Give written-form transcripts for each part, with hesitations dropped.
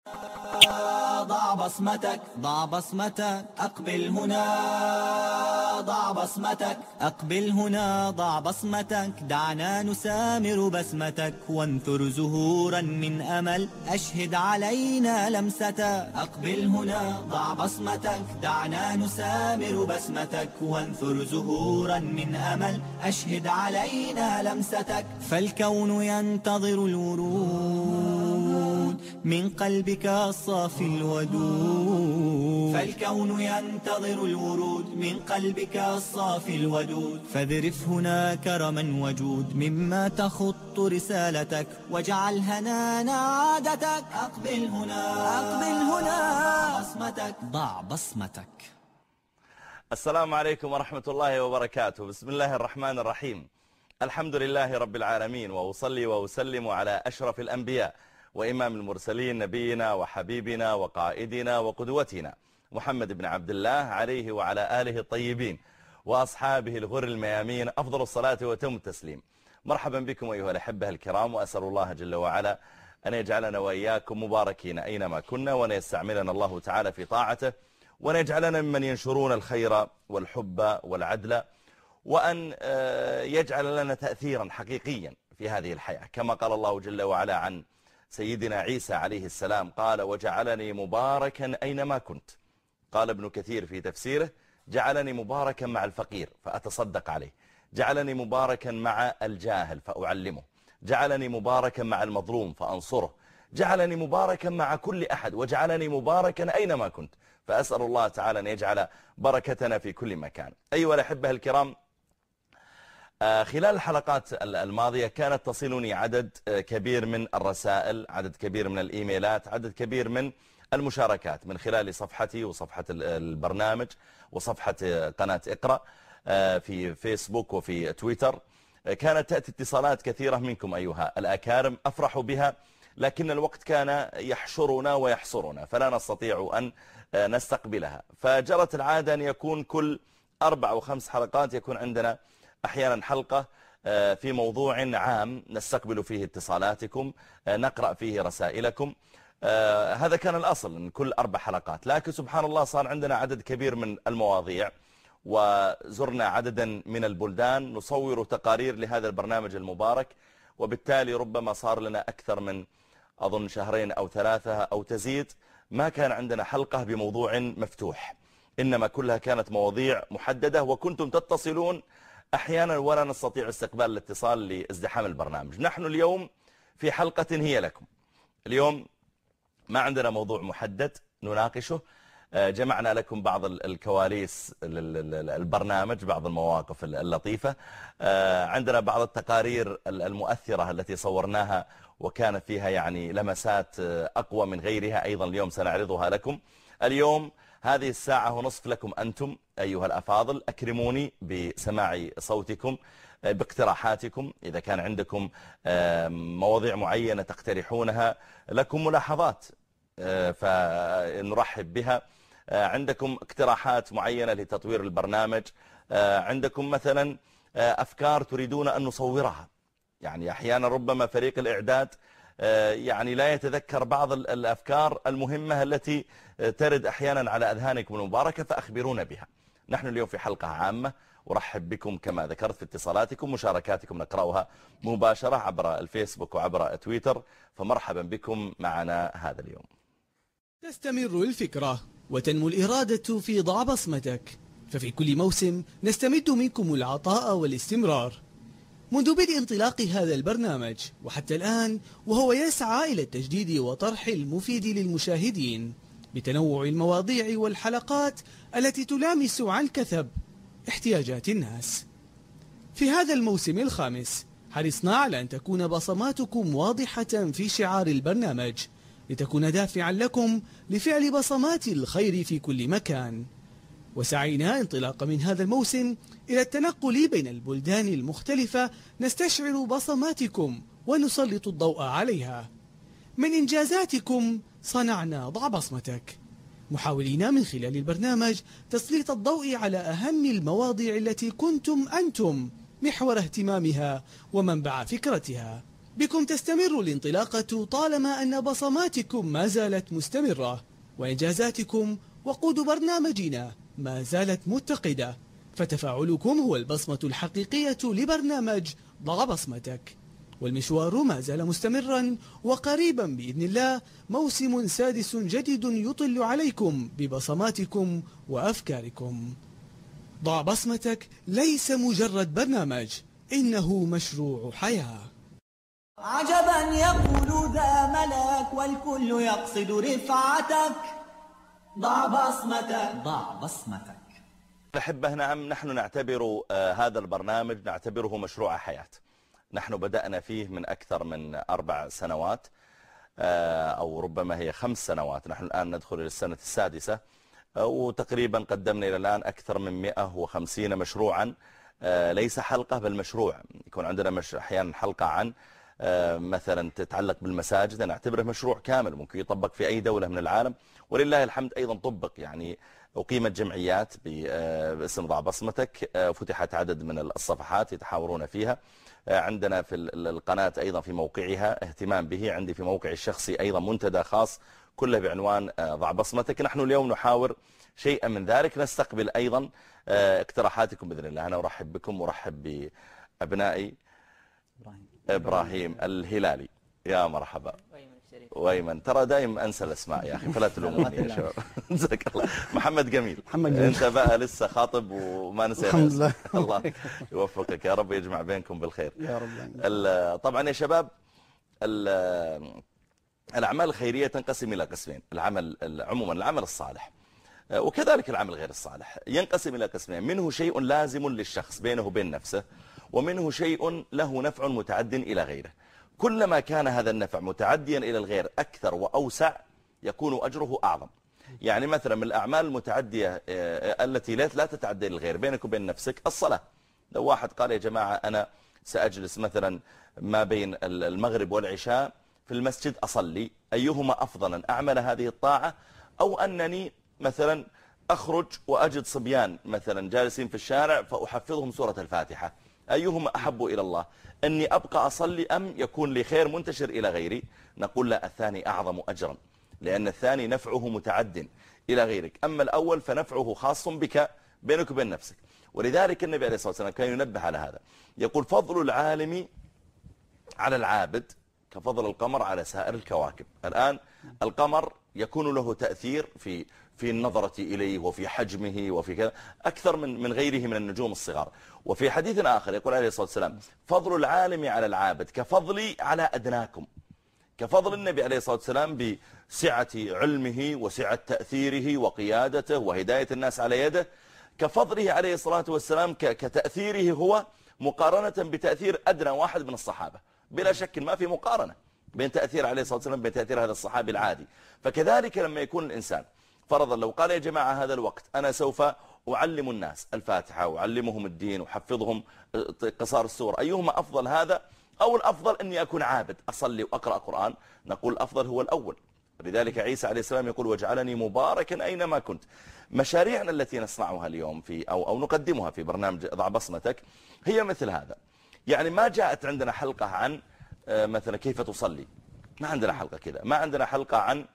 ضع بصمتك، ضع بصمتك، أقبل هنا. ضع بصمتك، أقبل هنا، ضع بصمتك، دعنا نسامر بسمتك، وانثر زهورا من أمل، أشهد علينا لمستك. أقبل هنا، ضع بصمتك، دعنا نسامر بسمتك، وانثر زهورا من أمل، أشهد علينا لمستك. فالكون ينتظر الورود من قلبك الصافي الودود، فالكون ينتظر الورود من قلبك الصافي الودود. فاذرف هنا كرما وجود مما تخط رسالتك، واجعل هنانا عادتك. أقبل هنا، أقبل هنا، بصمتك، ضع بصمتك. السلام عليكم ورحمة الله وبركاته. بسم الله الرحمن الرحيم. الحمد لله رب العالمين، وأصلي وأسلم على أشرف الأنبياء وإمام المرسلين، نبينا وحبيبنا وقائدنا وقدوتنا محمد بن عبد الله عليه وعلى آله الطيبين وأصحابه الغر الميامين أفضل الصلاة وتم التسليم. مرحبا بكم أيها الأحبة الكرام، وأسأل الله جل وعلا أن يجعلنا وإياكم مباركين أينما كنا، وأن يستعملنا الله تعالى في طاعته، وأن يجعلنا ممن ينشرون الخير والحب والعدل، وأن يجعل لنا تأثيرا حقيقيا في هذه الحياة، كما قال الله جل وعلا عن سيدنا عيسى عليه السلام، قال وجعلني مباركا أينما كنت. قال ابن كثير في تفسيره جعلني مباركا مع الفقير فأتصدق عليه، جعلني مباركا مع الجاهل فأعلمه، جعلني مباركا مع المظلوم فأنصره، جعلني مباركا مع كل أحد، وجعلني مباركا أينما كنت. فأسأل الله تعالى أن يجعل بركتنا في كل مكان. أيها الأحبة الكرام، خلال الحلقات الماضية كانت تصلني عدد كبير من الرسائل، عدد كبير من الإيميلات، عدد كبير من المشاركات من خلال صفحتي وصفحة البرنامج وصفحة قناة اقرأ في فيسبوك وفي تويتر. كانت تأتي اتصالات كثيرة منكم أيها الأكارم، أفرح بها، لكن الوقت كان يحشرنا ويحصرنا فلا نستطيع أن نستقبلها. فجرت العادة أن يكون كل 4 أو 5 حلقات يكون عندنا أحيانا حلقة في موضوع عام نستقبل فيه اتصالاتكم، نقرأ فيه رسائلكم. هذا كان الأصل من كل 4 حلقات، لكن سبحان الله صار عندنا عدد كبير من المواضيع، وزرنا عددا من البلدان، نصور تقارير لهذا البرنامج المبارك، وبالتالي ربما صار لنا أكثر من أظن 2 أو 3 أو تزيد ما كان عندنا حلقة بموضوع مفتوح، إنما كلها كانت مواضيع محددة، وكنتم تتصلون أحيانا ولا نستطيع استقبال الاتصال لازدحام البرنامج. نحن اليوم في حلقة هي لكم. اليوم ما عندنا موضوع محدد نناقشه، جمعنا لكم بعض الكواليس البرنامج، بعض المواقف اللطيفة، عندنا بعض التقارير المؤثرة التي صورناها وكانت فيها يعني لمسات أقوى من غيرها، أيضا اليوم سنعرضها لكم. اليوم هذه 1.5 ساعة لكم أنتم أيها الأفاضل، أكرموني بسماع صوتكم، باقتراحاتكم، إذا كان عندكم مواضيع معينة تقترحونها، لكم ملاحظات فنرحب بها، عندكم اقتراحات معينة لتطوير البرنامج، عندكم مثلا أفكار تريدون أن نصورها. يعني أحيانا ربما فريق الإعداد يعني لا يتذكر بعض الأفكار المهمة التي ترد أحيانا على أذهانكم المباركة، فأخبرونا بها. نحن اليوم في حلقة عامة، ورحب بكم كما ذكرت في اتصالاتكم، مشاركاتكم نقرأها مباشرة عبر الفيسبوك وعبر تويتر، فمرحبا بكم معنا هذا اليوم. تستمر الفكرة وتنمو الإرادة في ضع بصمتك، ففي كل موسم نستمد منكم العطاء والاستمرار. منذ بدء انطلاق هذا البرنامج وحتى الآن وهو يسعى إلى التجديد وطرح المفيد للمشاهدين بتنوع المواضيع والحلقات التي تلامس عن كثب احتياجات الناس. في هذا الموسم الخامس حرصنا على أن تكون بصماتكم واضحة في شعار البرنامج، لتكون دافعا لكم لفعل بصمات الخير في كل مكان. وسعينا انطلاقا من هذا الموسم إلى التنقل بين البلدان المختلفة نستشعر بصماتكم ونسلط الضوء عليها. من إنجازاتكم صنعنا ضع بصمتك، محاولين من خلال البرنامج تسليط الضوء على أهم المواضيع التي كنتم أنتم محور اهتمامها ومنبع فكرتها. بكم تستمر الانطلاقة طالما أن بصماتكم ما زالت مستمرة، وإنجازاتكم وقود برنامجنا ما زالت متقدة، فتفاعلكم هو البصمة الحقيقية لبرنامج ضع بصمتك. والمشوار ما زال مستمرا، وقريبا بإذن الله موسم سادس جديد يطل عليكم ببصماتكم وأفكاركم. ضع بصمتك ليس مجرد برنامج، إنه مشروع حياة. عجبا يقول ذا ملك والكل يقصد رفعتك. ضع بصمتك، ضع بصمتك. الأحبة، نعم، نحن نعتبر هذا البرنامج نعتبره مشروع حياة. نحن بدأنا فيه من أكثر من 4 سنوات، أو ربما هي 5 سنوات. نحن الآن ندخل إلى السنة السادسة، وتقريبا قدمنا إلى الآن أكثر من 150 مشروعا. ليس حلقة بل مشروع. يكون عندنا أحيانا حلقة عن مثلا تتعلق بالمساجد، نعتبره مشروع كامل ممكن يطبق في أي دولة من العالم، ولله الحمد أيضا طبق. يعني أقيمت جمعيات باسم ضع بصمتك، فتحت عدد من الصفحات يتحاورون فيها. عندنا في القناة أيضا في موقعها اهتمام به. عندي في موقعي الشخصي أيضا منتدى خاص كله بعنوان ضع بصمتك. نحن اليوم نحاور شيئا من ذلك. نستقبل أيضا اقتراحاتكم بإذن الله. أنا أرحب بكم وأرحب بأبنائي إبراهيم الهلالي. يا مرحبا. وأيمن، ترى دائما أنسى الأسماء يا أخي، فلا تلوموني يا شباب. جزاك الله. محمد جميل. أنت بقى لسه خاطب وما نسينا. الحمد لله. الله يوفقك يا رب، يجمع بينكم بالخير يا رب. طبعا يا شباب، الأعمال الخيرية تنقسم إلى قسمين. العمل عموما العمل الصالح وكذلك العمل غير الصالح ينقسم إلى قسمين. منه شيء لازم للشخص بينه وبين نفسه، ومنه شيء له نفع متعد إلى غيره. كلما كان هذا النفع متعديا إلى الغير أكثر وأوسع يكون أجره أعظم. يعني مثلا من الأعمال المتعدية التي لا تتعدى إلى الغير بينك وبين نفسك الصلاة. لو واحد قال يا جماعة أنا سأجلس مثلا ما بين المغرب والعشاء في المسجد أصلي، أيهما أفضل، أن أعمل هذه الطاعة أو أنني مثلا أخرج وأجد صبيان مثلا جالسين في الشارع فأحفظهم سورة الفاتحة، أيهما أحب إلى الله، أني أبقى أصلي أم يكون لي خير منتشر إلى غيري؟ نقول لا، الثاني أعظم أجرا، لأن الثاني نفعه متعد إلى غيرك. أما الأول فنفعه خاص بك بينك وبين نفسك. ولذلك النبي عليه الصلاة والسلام كان ينبه على هذا، يقول فضل العالم على العابد كفضل القمر على سائر الكواكب. الآن القمر يكون له تأثير في النظرة إليه وفي حجمه وفي كذا أكثر من غيره من النجوم الصغار. وفي حديث آخر يقول عليه الصلاة والسلام فضل العالم على العابد كفضلي على أدناكم. كفضل النبي عليه الصلاة والسلام بسعة علمه وسعة تأثيره وقيادته وهداية الناس على يده، كفضله عليه الصلاة والسلام كتأثيره هو مقارنة بتأثير أدنى واحد من الصحابة. بلا شك ما في مقارنة بين تأثير عليه الصلاة والسلام بين تأثير هذا الصحابي العادي. فكذلك لما يكون الإنسان فرضا لو قال يا جماعة هذا الوقت أنا سوف أعلم الناس الفاتحة وأعلمهم الدين وحفظهم قصار السور، أيهما أفضل، هذا أو الأفضل أني أكون عابد أصلي وأقرأ قرآن؟ نقول الأفضل هو الأول. لذلك عيسى عليه السلام يقول واجعلني مباركا أينما كنت. مشاريعنا التي نصنعها اليوم في أو نقدمها في برنامج ضع بصمتك هي مثل هذا. يعني ما جاءت عندنا حلقة عن مثلا كيف تصلي، ما عندنا حلقة كذا، ما عندنا حلقة عن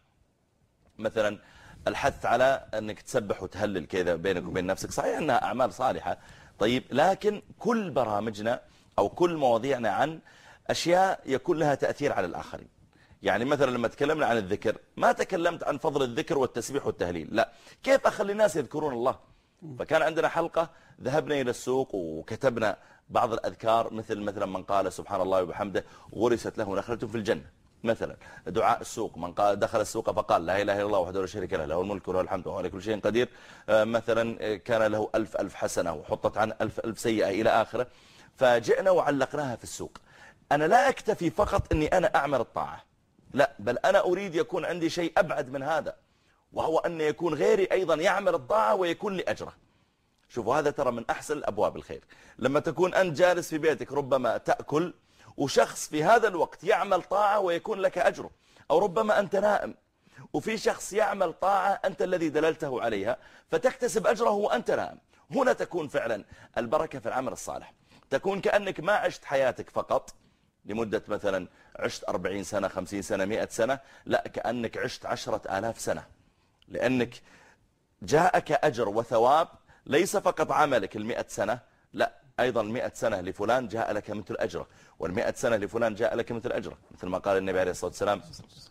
مثلا الحث على أنك تسبح وتهلل كذا بينك وبين نفسك. صحيح أنها أعمال صالحة طيب، لكن كل برامجنا أو كل مواضيعنا عن أشياء يكون لها تأثير على الآخرين. يعني مثلا لما تكلمنا عن الذكر ما تكلمت عن فضل الذكر والتسبيح والتهليل، لا، كيف أخلي الناس يذكرون الله. فكان عندنا حلقة ذهبنا إلى السوق وكتبنا بعض الأذكار مثلا من قال سبحان الله وبحمده غرست له نخلة في الجنة، مثلا دعاء السوق من قال دخل السوق فقال لا إله إلا الله وحده لا شريك له له الملك وله الحمد وهو على كل شيء قدير، مثلا كان له 1000 حسنة وحطت عن 1000 سيئة إلى آخره. فجئنا وعلقناها في السوق. أنا لا أكتفي فقط أني أنا أعمل الطاعة، لا، بل أنا أريد يكون عندي شيء أبعد من هذا، وهو أن يكون غيري أيضا يعمل الطاعة ويكون لي أجره. شوفوا هذا ترى من أحسن أبواب الخير. لما تكون أنت جالس في بيتك ربما تأكل وشخص في هذا الوقت يعمل طاعة ويكون لك أجره، أو ربما أنت نائم وفي شخص يعمل طاعة أنت الذي دللته عليها فتكتسب أجره وأنت نائم. هنا تكون فعلا البركة في العمل الصالح، تكون كأنك ما عشت حياتك فقط لمدة مثلا عشت 40 سنة 50 سنة 100 سنة، لا، كأنك عشت 10,000 سنة، لأنك جاءك أجر وثواب، ليس فقط عملك 100 سنة، لا، أيضا 100 سنة لفلان جاء لك مثل أجره، وال100 سنة لفلان جاء لك مثل أجره، مثل ما قال النبي عليه الصلاة والسلام: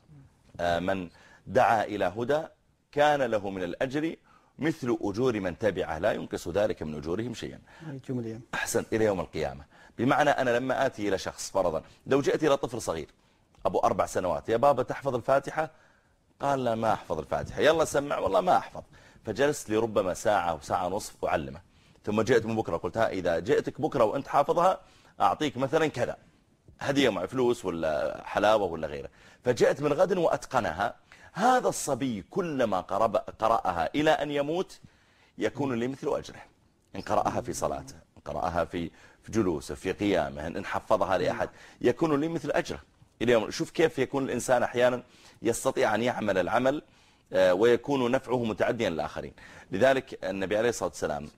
من دعا إلى هدى كان له من الأجر مثل أجور من تبعه لا ينقص ذلك من أجورهم شيئا. أحسن، إلى يوم القيامة. بمعنى أنا لما آتي إلى شخص، فرضا لو جئت إلى طفل صغير أبو 4 سنوات: يا بابا تحفظ الفاتحة؟ قال: لا، ما أحفظ الفاتحة. يلا سمع. والله ما أحفظ. فجلست لربما ساعة أو ساعة ونصف أعلمه، ثم جئت من بكرة قلت: إذا جئتك بكرة وأنت حافظها أعطيك مثلا كذا هدية، مع فلوس ولا حلاوة ولا غيره. فجئت من غد وأتقنها. هذا الصبي كلما قرأها إلى أن يموت يكون لي مثل أجره، إن قرأها في صلاته، إن قرأها في جلوسه، في قيامه، إن حفظها لأحد يكون لي مثل أجره إلى يوم. شوف كيف يكون الإنسان أحيانا يستطيع أن يعمل العمل ويكون نفعه متعديا للآخرين. لذلك النبي عليه الصلاة والسلام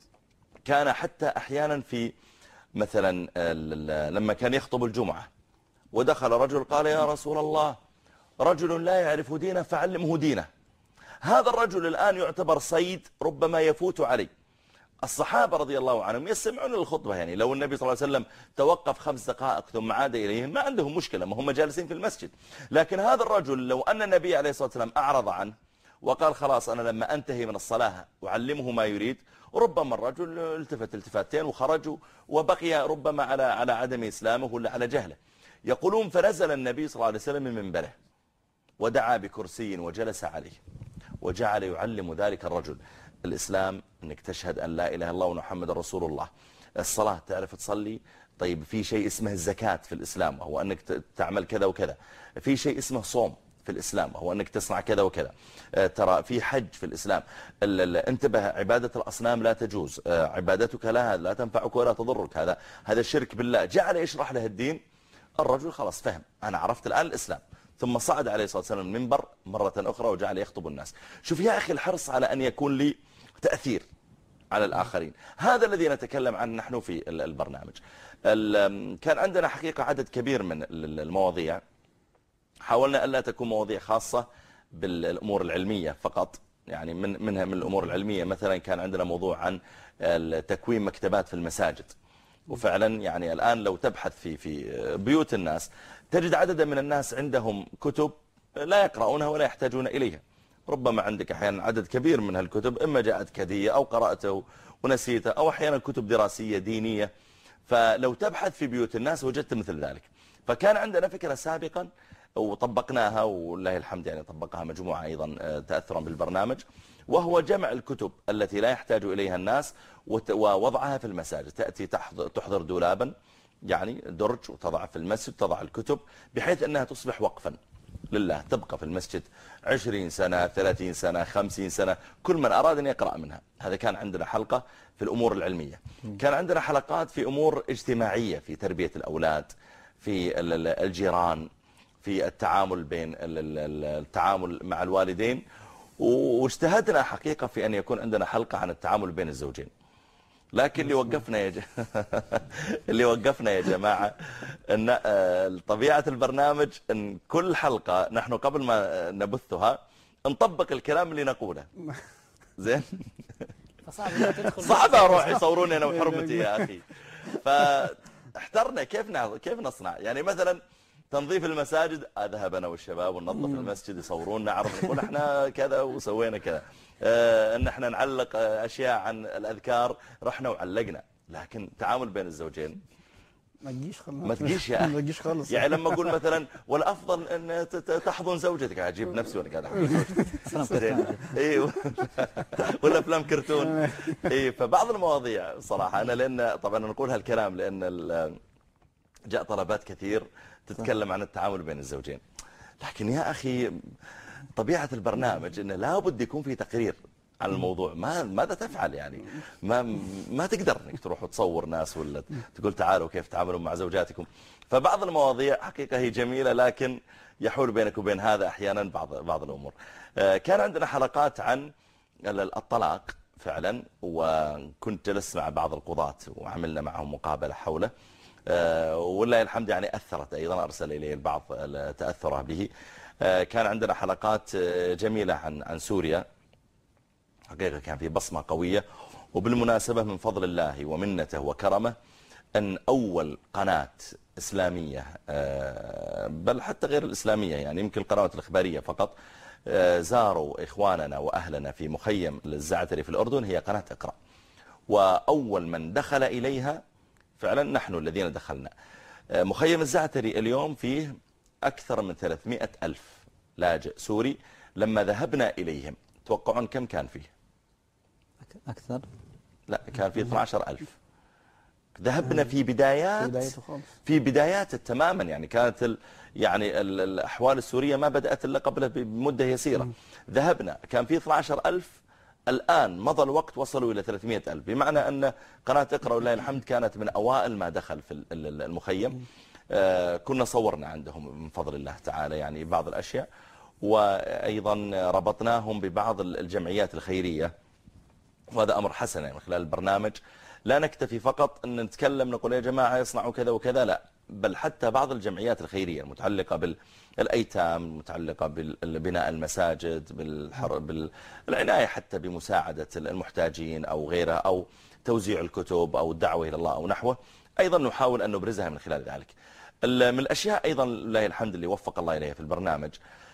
كان حتى أحيانا في مثلا لما كان يخطب الجمعة ودخل رجل قال: يا رسول الله، رجل لا يعرف دينه فعلمه دينه. هذا الرجل الآن يعتبر صيد ربما يفوت عليه. الصحابة رضي الله عنهم يستمعون للخطبة، يعني لو النبي صلى الله عليه وسلم توقف 5 دقائق ثم عاد إليهم ما عندهم مشكلة، ما هم جالسين في المسجد. لكن هذا الرجل لو أن النبي عليه الصلاة والسلام أعرض عنه وقال: خلاص أنا لما أنتهي من الصلاة أعلمه ما يريد، ربما الرجل التفت التفاتين وخرج وبقي ربما على عدم إسلامه ولا على جهله. يقولون: فنزل النبي صلى الله عليه وسلم من منبره ودعا بكرسي وجلس عليه وجعل يعلم ذلك الرجل الإسلام، أنك تشهد أن لا إله إلا الله ومحمد رسول الله. الصلاة تعرف تصلي؟ طيب في شيء اسمه الزكاة في الإسلام، وهو أنك تعمل كذا وكذا. في شيء اسمه صوم في الإسلام، وهو أنك تصنع كذا وكذا. ترى في حج في الإسلام. انتبه، عبادة الأصنام لا تجوز، عبادتك لا تنفعك ولا تضرك، هذا الشرك بالله. جعل يشرح له الدين. الرجل خلاص فهم، أنا عرفت الآن الإسلام. ثم صعد عليه الصلاة والسلام المنبر مرة أخرى وجعل يخطب الناس. شوف يا أخي الحرص على أن يكون لي تأثير على الآخرين، هذا الذي نتكلم عنه نحن في البرنامج. كان عندنا حقيقة عدد كبير من المواضيع، حاولنا ألا تكون مواضيع خاصة بالأمور العلمية فقط، يعني من الأمور العلمية مثلا كان عندنا موضوع عن تكوين مكتبات في المساجد. وفعلا يعني الآن لو تبحث في بيوت الناس تجد عددا من الناس عندهم كتب لا يقرؤونها ولا يحتاجون إليها. ربما عندك أحيانا عدد كبير من هالكتب إما جاءتك هدية أو قرأته ونسيته، أو أحيانا كتب دراسية دينية. فلو تبحث في بيوت الناس وجدت مثل ذلك. فكان عندنا فكرة سابقا وطبقناها والله الحمد، يعني طبقها مجموعة أيضا تأثرا بالبرنامج، وهو جمع الكتب التي لا يحتاج إليها الناس ووضعها في المساجد. تأتي تحضر دولابا، يعني درج، وتضع في المسجد، تضع الكتب بحيث أنها تصبح وقفا لله، تبقى في المسجد 20 سنة 30 سنة 50 سنة، كل من أراد أن يقرأ منها. هذا كان عندنا حلقة في الأمور العلمية. كان عندنا حلقات في أمور اجتماعية، في تربية الأولاد، في الجيران، في التعامل مع الوالدين. واجتهدنا حقيقة في أن يكون عندنا حلقة عن التعامل بين الزوجين. لكن اللي وقفنا يا جماعة أن طبيعة البرنامج أن كل حلقة نحن قبل ما نبثها نطبق الكلام اللي نقوله. زين. صعب أروح يصوروني أنا وحرمتي يا أخي. فاحترنا كيف نصنع. يعني مثلا تنظيف المساجد، أذهب أنا والشباب وننظف المسجد، يصوروننا، عرض نقول احنا كذا وسوينا كذا. ان احنا نعلق أشياء عن الأذكار، رحنا وعلقنا. لكن التعامل بين الزوجين ما تجيش يا أخي، ما تجيش خالص. يعني لما أقول مثلا والأفضل أن تحضن زوجتك، أجيب نفسي وأنا قاعد أحضن زوجتي. ايوه ولا أفلام كرتون. اي فبعض المواضيع صراحة أنا، لأن طبعا نقول هالكلام لأن جاء طلبات كثير تتكلم عن التعامل بين الزوجين. لكن يا أخي طبيعة البرنامج أنه لا بد يكون في تقرير عن الموضوع. ماذا تفعل يعني؟ ما تقدر انك تروح وتصور ناس ولا تقول تعالوا كيف تعاملوا مع زوجاتكم. فبعض المواضيع حقيقة هي جميلة، لكن يحول بينك وبين هذا أحيانا بعض الأمور. كان عندنا حلقات عن الطلاق فعلا، وكنت جلست مع بعض القضاة وعملنا معهم مقابلة حوله. ولله الحمد يعني أثرت أيضا، أرسل إلي البعض تأثره به. كان عندنا حلقات جميلة عن سوريا، حقيقة كان في بصمة قوية. وبالمناسبة من فضل الله ومنته وكرمه أن أول قناة إسلامية، بل حتى غير الإسلامية، يعني يمكن القنوات الإخبارية فقط، زاروا إخواننا وأهلنا في مخيم الزعتري في الأردن هي قناة اقرأ. وأول من دخل إليها فعلا نحن الذين دخلنا. مخيم الزعتري اليوم فيه أكثر من 300,000 لاجئ سوري. لما ذهبنا إليهم توقعون كم كان فيه؟ أكثر؟ لا، كان فيه 12,000. ذهبنا في بدايات تماما، يعني كانت يعني الأحوال السورية ما بدأت إلا قبل بمدة يسيرة. ذهبنا كان في 12,000، الآن مضى الوقت وصلوا إلى 300,000، بمعنى أن قناة اقرأ ولله الحمد كانت من أوائل ما دخل في المخيم. كنا صورنا عندهم من فضل الله تعالى يعني بعض الأشياء، وأيضا ربطناهم ببعض الجمعيات الخيرية، وهذا أمر حسن يعني من خلال البرنامج. لا نكتفي فقط أن نتكلم نقول يا جماعة يصنعوا كذا وكذا، لا، بل حتى بعض الجمعيات الخيرية المتعلقة بالأيتام، المتعلقة ببناء المساجد، بالعناية حتى بمساعدة المحتاجين أو غيره، أو توزيع الكتب أو الدعوة إلى الله أو نحوه، أيضا نحاول أن نبرزها من خلال ذلك. من الأشياء أيضا لله الحمد اللي وفق الله إليها في البرنامج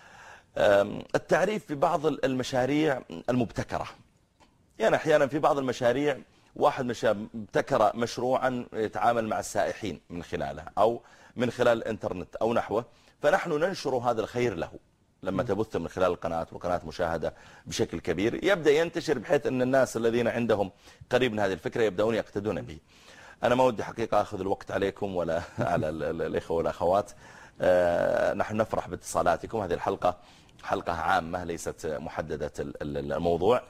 التعريف ببعض المشاريع المبتكرة. يعني أحيانا في بعض المشاريع واحد ابتكر مشروعا يتعامل مع السائحين من خلاله أو من خلال الإنترنت أو نحوه، فنحن ننشر هذا الخير له. لما تبث من خلال القناة، والقناة مشاهدة بشكل كبير، يبدأ ينتشر بحيث أن الناس الذين عندهم قريب من هذه الفكرة يبدأون يقتدون به. أنا ما ودي حقيقة أخذ الوقت عليكم ولا على الإخوة والأخوات. نحن نفرح باتصالاتكم. هذه الحلقة حلقة عامة ليست محددة الموضوع.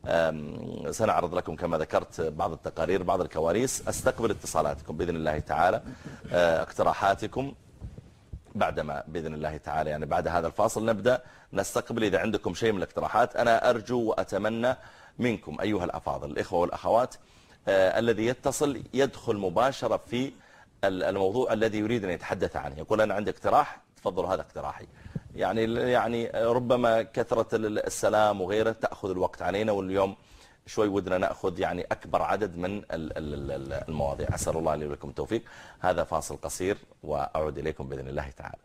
سنعرض لكم كما ذكرت بعض التقارير، بعض الكواليس. استقبل اتصالاتكم بإذن الله تعالى، اقتراحاتكم بعدما بإذن الله تعالى يعني بعد هذا الفاصل نبدأ نستقبل إذا عندكم شيء من الاقتراحات. أنا أرجو وأتمنى منكم أيها الأفاضل الإخوة والأخوات الذي يتصل يدخل مباشرة في الموضوع الذي يريد أن يتحدث عنه، يقول أنا عندي اقتراح، تفضلوا هذا اقتراحي. يعني ربما كثرة السلام وغيره تأخذ الوقت علينا، واليوم شوي ودنا نأخذ يعني أكبر عدد من المواضيع. أسأل الله لي ولكم التوفيق. هذا فاصل قصير وأعود إليكم بإذن الله تعالى.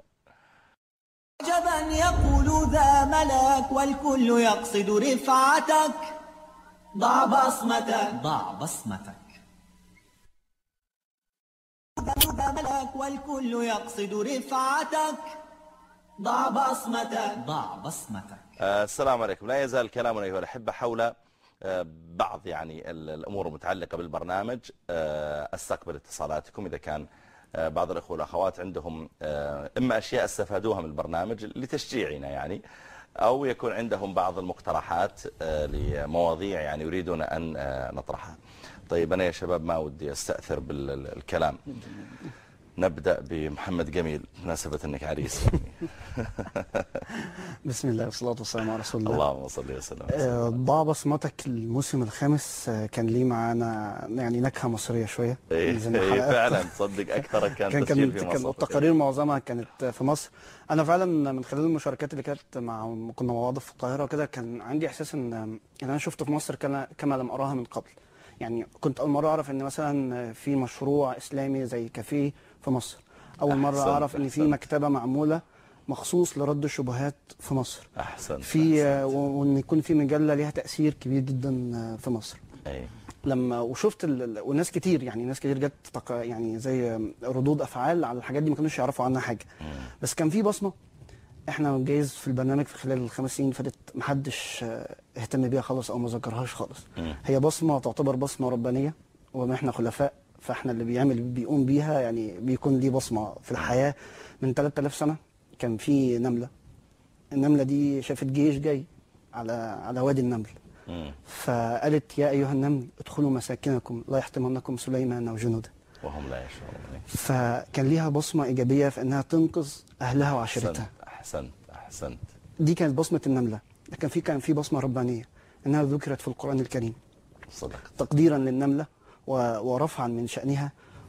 عجبا يقول ذا ملك والكل يقصد رفعتك، ضع بصمتك ضع بصمتك. ذا ملك والكل يقصد رفعتك، ضع بصمتك ضع بصمتك. السلام عليكم. لا يزال كلامنا أيها الأحبة حول بعض يعني الأمور المتعلقة بالبرنامج. استقبل اتصالاتكم إذا كان بعض الأخوة والأخوات عندهم إما أشياء استفادوها من البرنامج لتشجيعنا يعني، أو يكون عندهم بعض المقترحات لمواضيع يعني يريدون أن نطرحها. طيب أنا يا شباب ما ودي أستأثر بالكلام، نبدأ بمحمد جميل مناسبة أنك عريس. بسم الله والصلاة والسلام على رسول الله. اللهم صل وسلم. ضع بصمتك الموسم الخامس كان ليه معانا يعني نكهة مصرية شوية. فعلا تصدق أكثر كان تسجيل في مصر. التقارير معظمها كانت في مصر. أنا فعلا من خلال المشاركات اللي كانت كنا مع بعض في القاهرة وكده كان عندي إحساس إن أنا شفته في مصر كما لم أراها من قبل. يعني كنت أول مرة أعرف إن مثلا في مشروع إسلامي زي كافيه في مصر. أول مرة أعرف إن في مكتبة معمولة مخصوص لرد الشبهات في مصر. وإن يكون في مجلة ليها تأثير كبير جدا في مصر. لما وشفت وناس كتير يعني ناس كتير جت يعني زي ردود أفعال على الحاجات دي ما كانوش يعرفوا عنها حاجة. بس كان في بصمة احنا جايز في البرنامج في خلال ال5 سنين فاتت محدش اهتم بيها خالص او ما ذكرهاش خالص. هي بصمة تعتبر بصمة ربانية، وما احنا خلفاء فاحنا اللي بيقوم بيها يعني بيكون ليه بصمة في الحياة. من 3000 سنة كان في نملة، النملة دي شافت جيش جاي على وادي النمل، فقالت يا ايها النمل ادخلوا مساكنكم لا يحطمنكم سليمان وجنوده وهم لا يشعرون. فكان ليها بصمة إيجابية في انها تنقذ اهلها وعشيرتها. أحسنت. دي كانت بصمة النملة. لكن كان في بصمة ربانية انها ذكرت في القرآن الكريم. صدق. تقديرا للنملة ورفعا من شأنها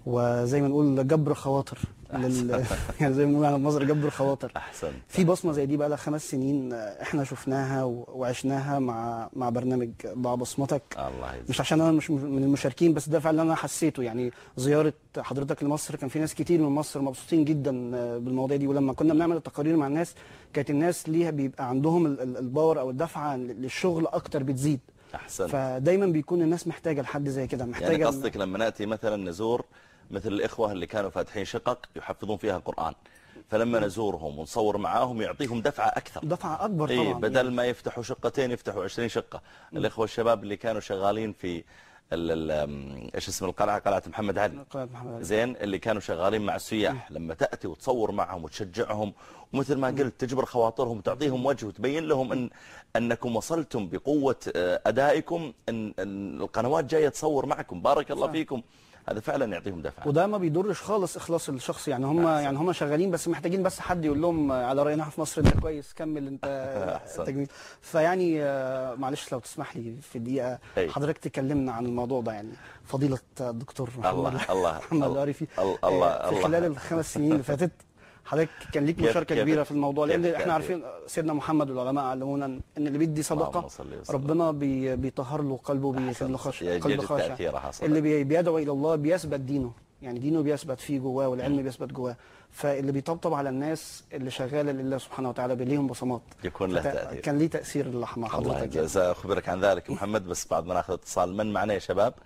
وزي ما نقول جبر خواطر يعني زي ما بنقول على مصر جبر خواطر. احسن. في بصمه زي دي بقى لها 5 سنين احنا شفناها وعشناها مع برنامج ضع بصمتك. الله يجزيك. مش عشان انا مش من المشاركين، بس ده فعلا انا حسيته. يعني زياره حضرتك لمصر كان في ناس كتير من مصر مبسوطين جدا بالمواضيع دي، ولما كنا بنعمل التقارير مع الناس كانت الناس ليها بيبقى عندهم الباور او الدفعه للشغل اكتر بتزيد. احسن. فدايما بيكون الناس محتاجه لحد زي كده، محتاجه يعني قصدك لما ناتي مثلا نزور مثل الاخوه اللي كانوا فاتحين شقق يحفظون فيها القران، فلما نزورهم ونصور معاهم يعطيهم دفعه اكثر، دفعه اكبر طبعا. اي بدل ما يفتحوا شقتين يفتحوا 20 شقه. الاخوه الشباب اللي كانوا شغالين في ايش اسم القلعه، قلعه محمد علي، زين، اللي كانوا شغالين مع السياح، لما تاتي وتصور معهم وتشجعهم ومثل ما قلت تجبر خواطرهم وتعطيهم وجه وتبين لهم انكم وصلتم بقوه ادائكم، ان القنوات جايه تصور معكم، بارك الله فيكم، هذا فعلا يعطيهم دفعه. وده ما بيضرش خالص اخلاص الشخص. يعني هم شغالين بس محتاجين بس حد يقول لهم على راينا في مصر انت كويس، كمل انت تجميل. فيعني معلش لو تسمح لي في دقيقه حضرتك تكلمنا عن الموضوع ده، يعني فضيله الدكتور محمد العارفي في خلال ال5 سنين اللي فاتت حضرتك كان ليك مشاركه كبيره في الموضوع، لان احنا عارفين سيدنا محمد والعلماء علمونا ان اللي بيدي صدقه ربنا بيطهر له قلبه، بيسيب له قلب خاشع. اللي بيدعو الى الله بيثبت دينه، يعني دينه بيثبت فيه جواه والعلم بيثبت جواه. فاللي بيطبطب على الناس اللي شغاله لله سبحانه وتعالى بليهم بصمات يكون له تاثير. كان ليه تاثير مع حضرتك. الله سأخبرك عن ذلك محمد، بس بعد ما ناخذ اتصال. من معنا يا شباب؟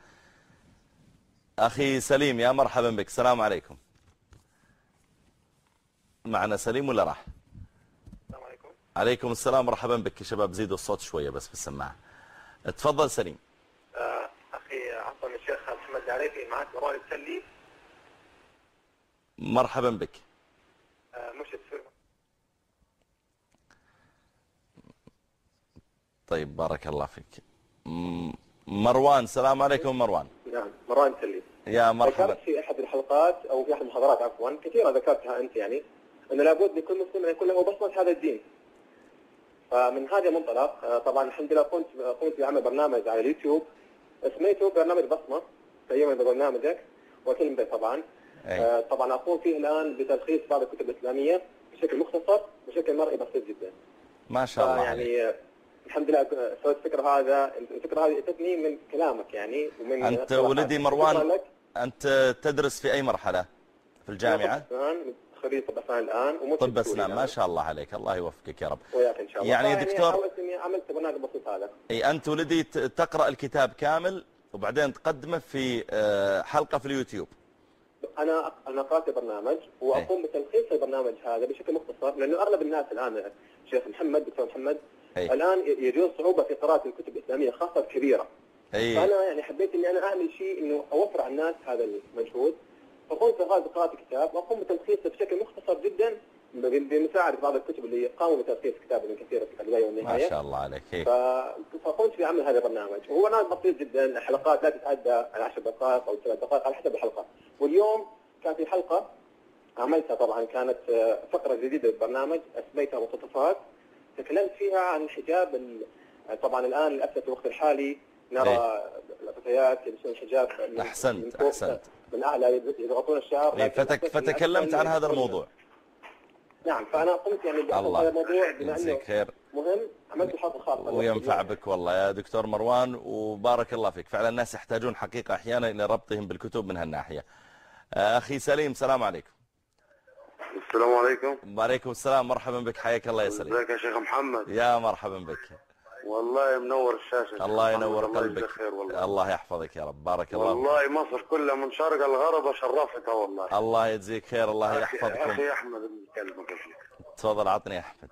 اخي سليم، يا مرحبا بك. السلام عليكم. معنا سليم ولا راح؟ السلام عليكم. عليكم السلام، مرحبا بك يا شباب. زيدوا الصوت شويه بس في السماعه. تفضل سليم. اخي عفوا الشيخ محمد العارفي، معك مروان السلي. مرحبا بك. مرشد سوري. طيب بارك الله فيك. مروان، السلام عليكم مروان. نعم مروان السلي. يا مرحبا. ذكرت في احد الحلقات او في احد المحاضرات عفوا كثيرا ذكرتها انت، يعني انه لابد لكل مسلم ان يكون له بصمه هذا الدين. فمن هذا المنطلق طبعا الحمد لله قمت بعمل برنامج على اليوتيوب سميته برنامج بصمه، تقريبا برنامجك وكلمه طبعا. طبعا اقوم فيه الان بتلخيص بعض الكتب الاسلاميه بشكل مختصر بشكل مرئي بسيط جدا. ما شاء الله يعني الحمد لله سويت الفكره هذه اتتني من كلامك يعني. ومن انت ولدي مروان، انت تدرس في اي مرحله في الجامعه؟ خريج طب اسنان الان طب اسنان، ما شاء الله عليك، الله يوفقك يا رب. وياك ان شاء الله. يعني دكتور حاولت اني عملت برنامج بسيط هذا. اي انت ولدي تقرا الكتاب كامل وبعدين تقدمه في حلقه في اليوتيوب. انا قرات البرنامج واقوم بتلخيص البرنامج هذا بشكل مختصر، لانه اغلب الناس الان شيخ محمد دكتور محمد الان يجوز صعوبه في قراءه الكتب الاسلاميه خاصه الكبيره. فانا يعني حبيت اني انا اعمل شيء انه اوفر على الناس هذا المجهود، فقمت بقراءه الكتاب واقوم بتلخيصه بشكل مختصر جدا بمساعده بعض الكتب اللي قاموا بتلخيص كتاب ابن كثير في البدايه والنهايه. ما شاء الله عليك. فقمت بعمل هذا البرنامج، وهو برنامج بسيط جدا، الحلقات لا تتعدى 10 دقائق او 3 دقائق على حسب الحلقه. واليوم كان في حلقه عملتها طبعا كانت فقره جديده بالبرنامج اسميتها مقتطفات، تكلمت فيها عن الحجاب. طبعا الان للاسف في الوقت الحالي نرى الفتيات يلبسون الحجاب احسنت من اعلى يضغطون الشعر. فتكلمت عن هذا الموضوع. نعم، فانا قمت يعني بهذا الموضوع بما انه مهم، عملت حلقه خاصه وينفع بك والله يا دكتور مروان، وبارك الله فيك. فعلا الناس يحتاجون حقيقه احيانا الى ربطهم بالكتب من هالناحيه. اخي سليم، السلام عليكم. السلام عليكم. وعليكم السلام، مرحبا بك، حياك الله يا سليم. ازيك يا شيخ محمد؟ يا مرحبا بك. والله منور الشاشه. الله ينور قلبك. والله. الله يحفظك يا رب، بارك الله. والله مصر كلها من شرق الغرب شرفتها والله. الله يجزيك خير، الله يحفظكم. اخي احمد كلمك. تفضل عطني يا احمد.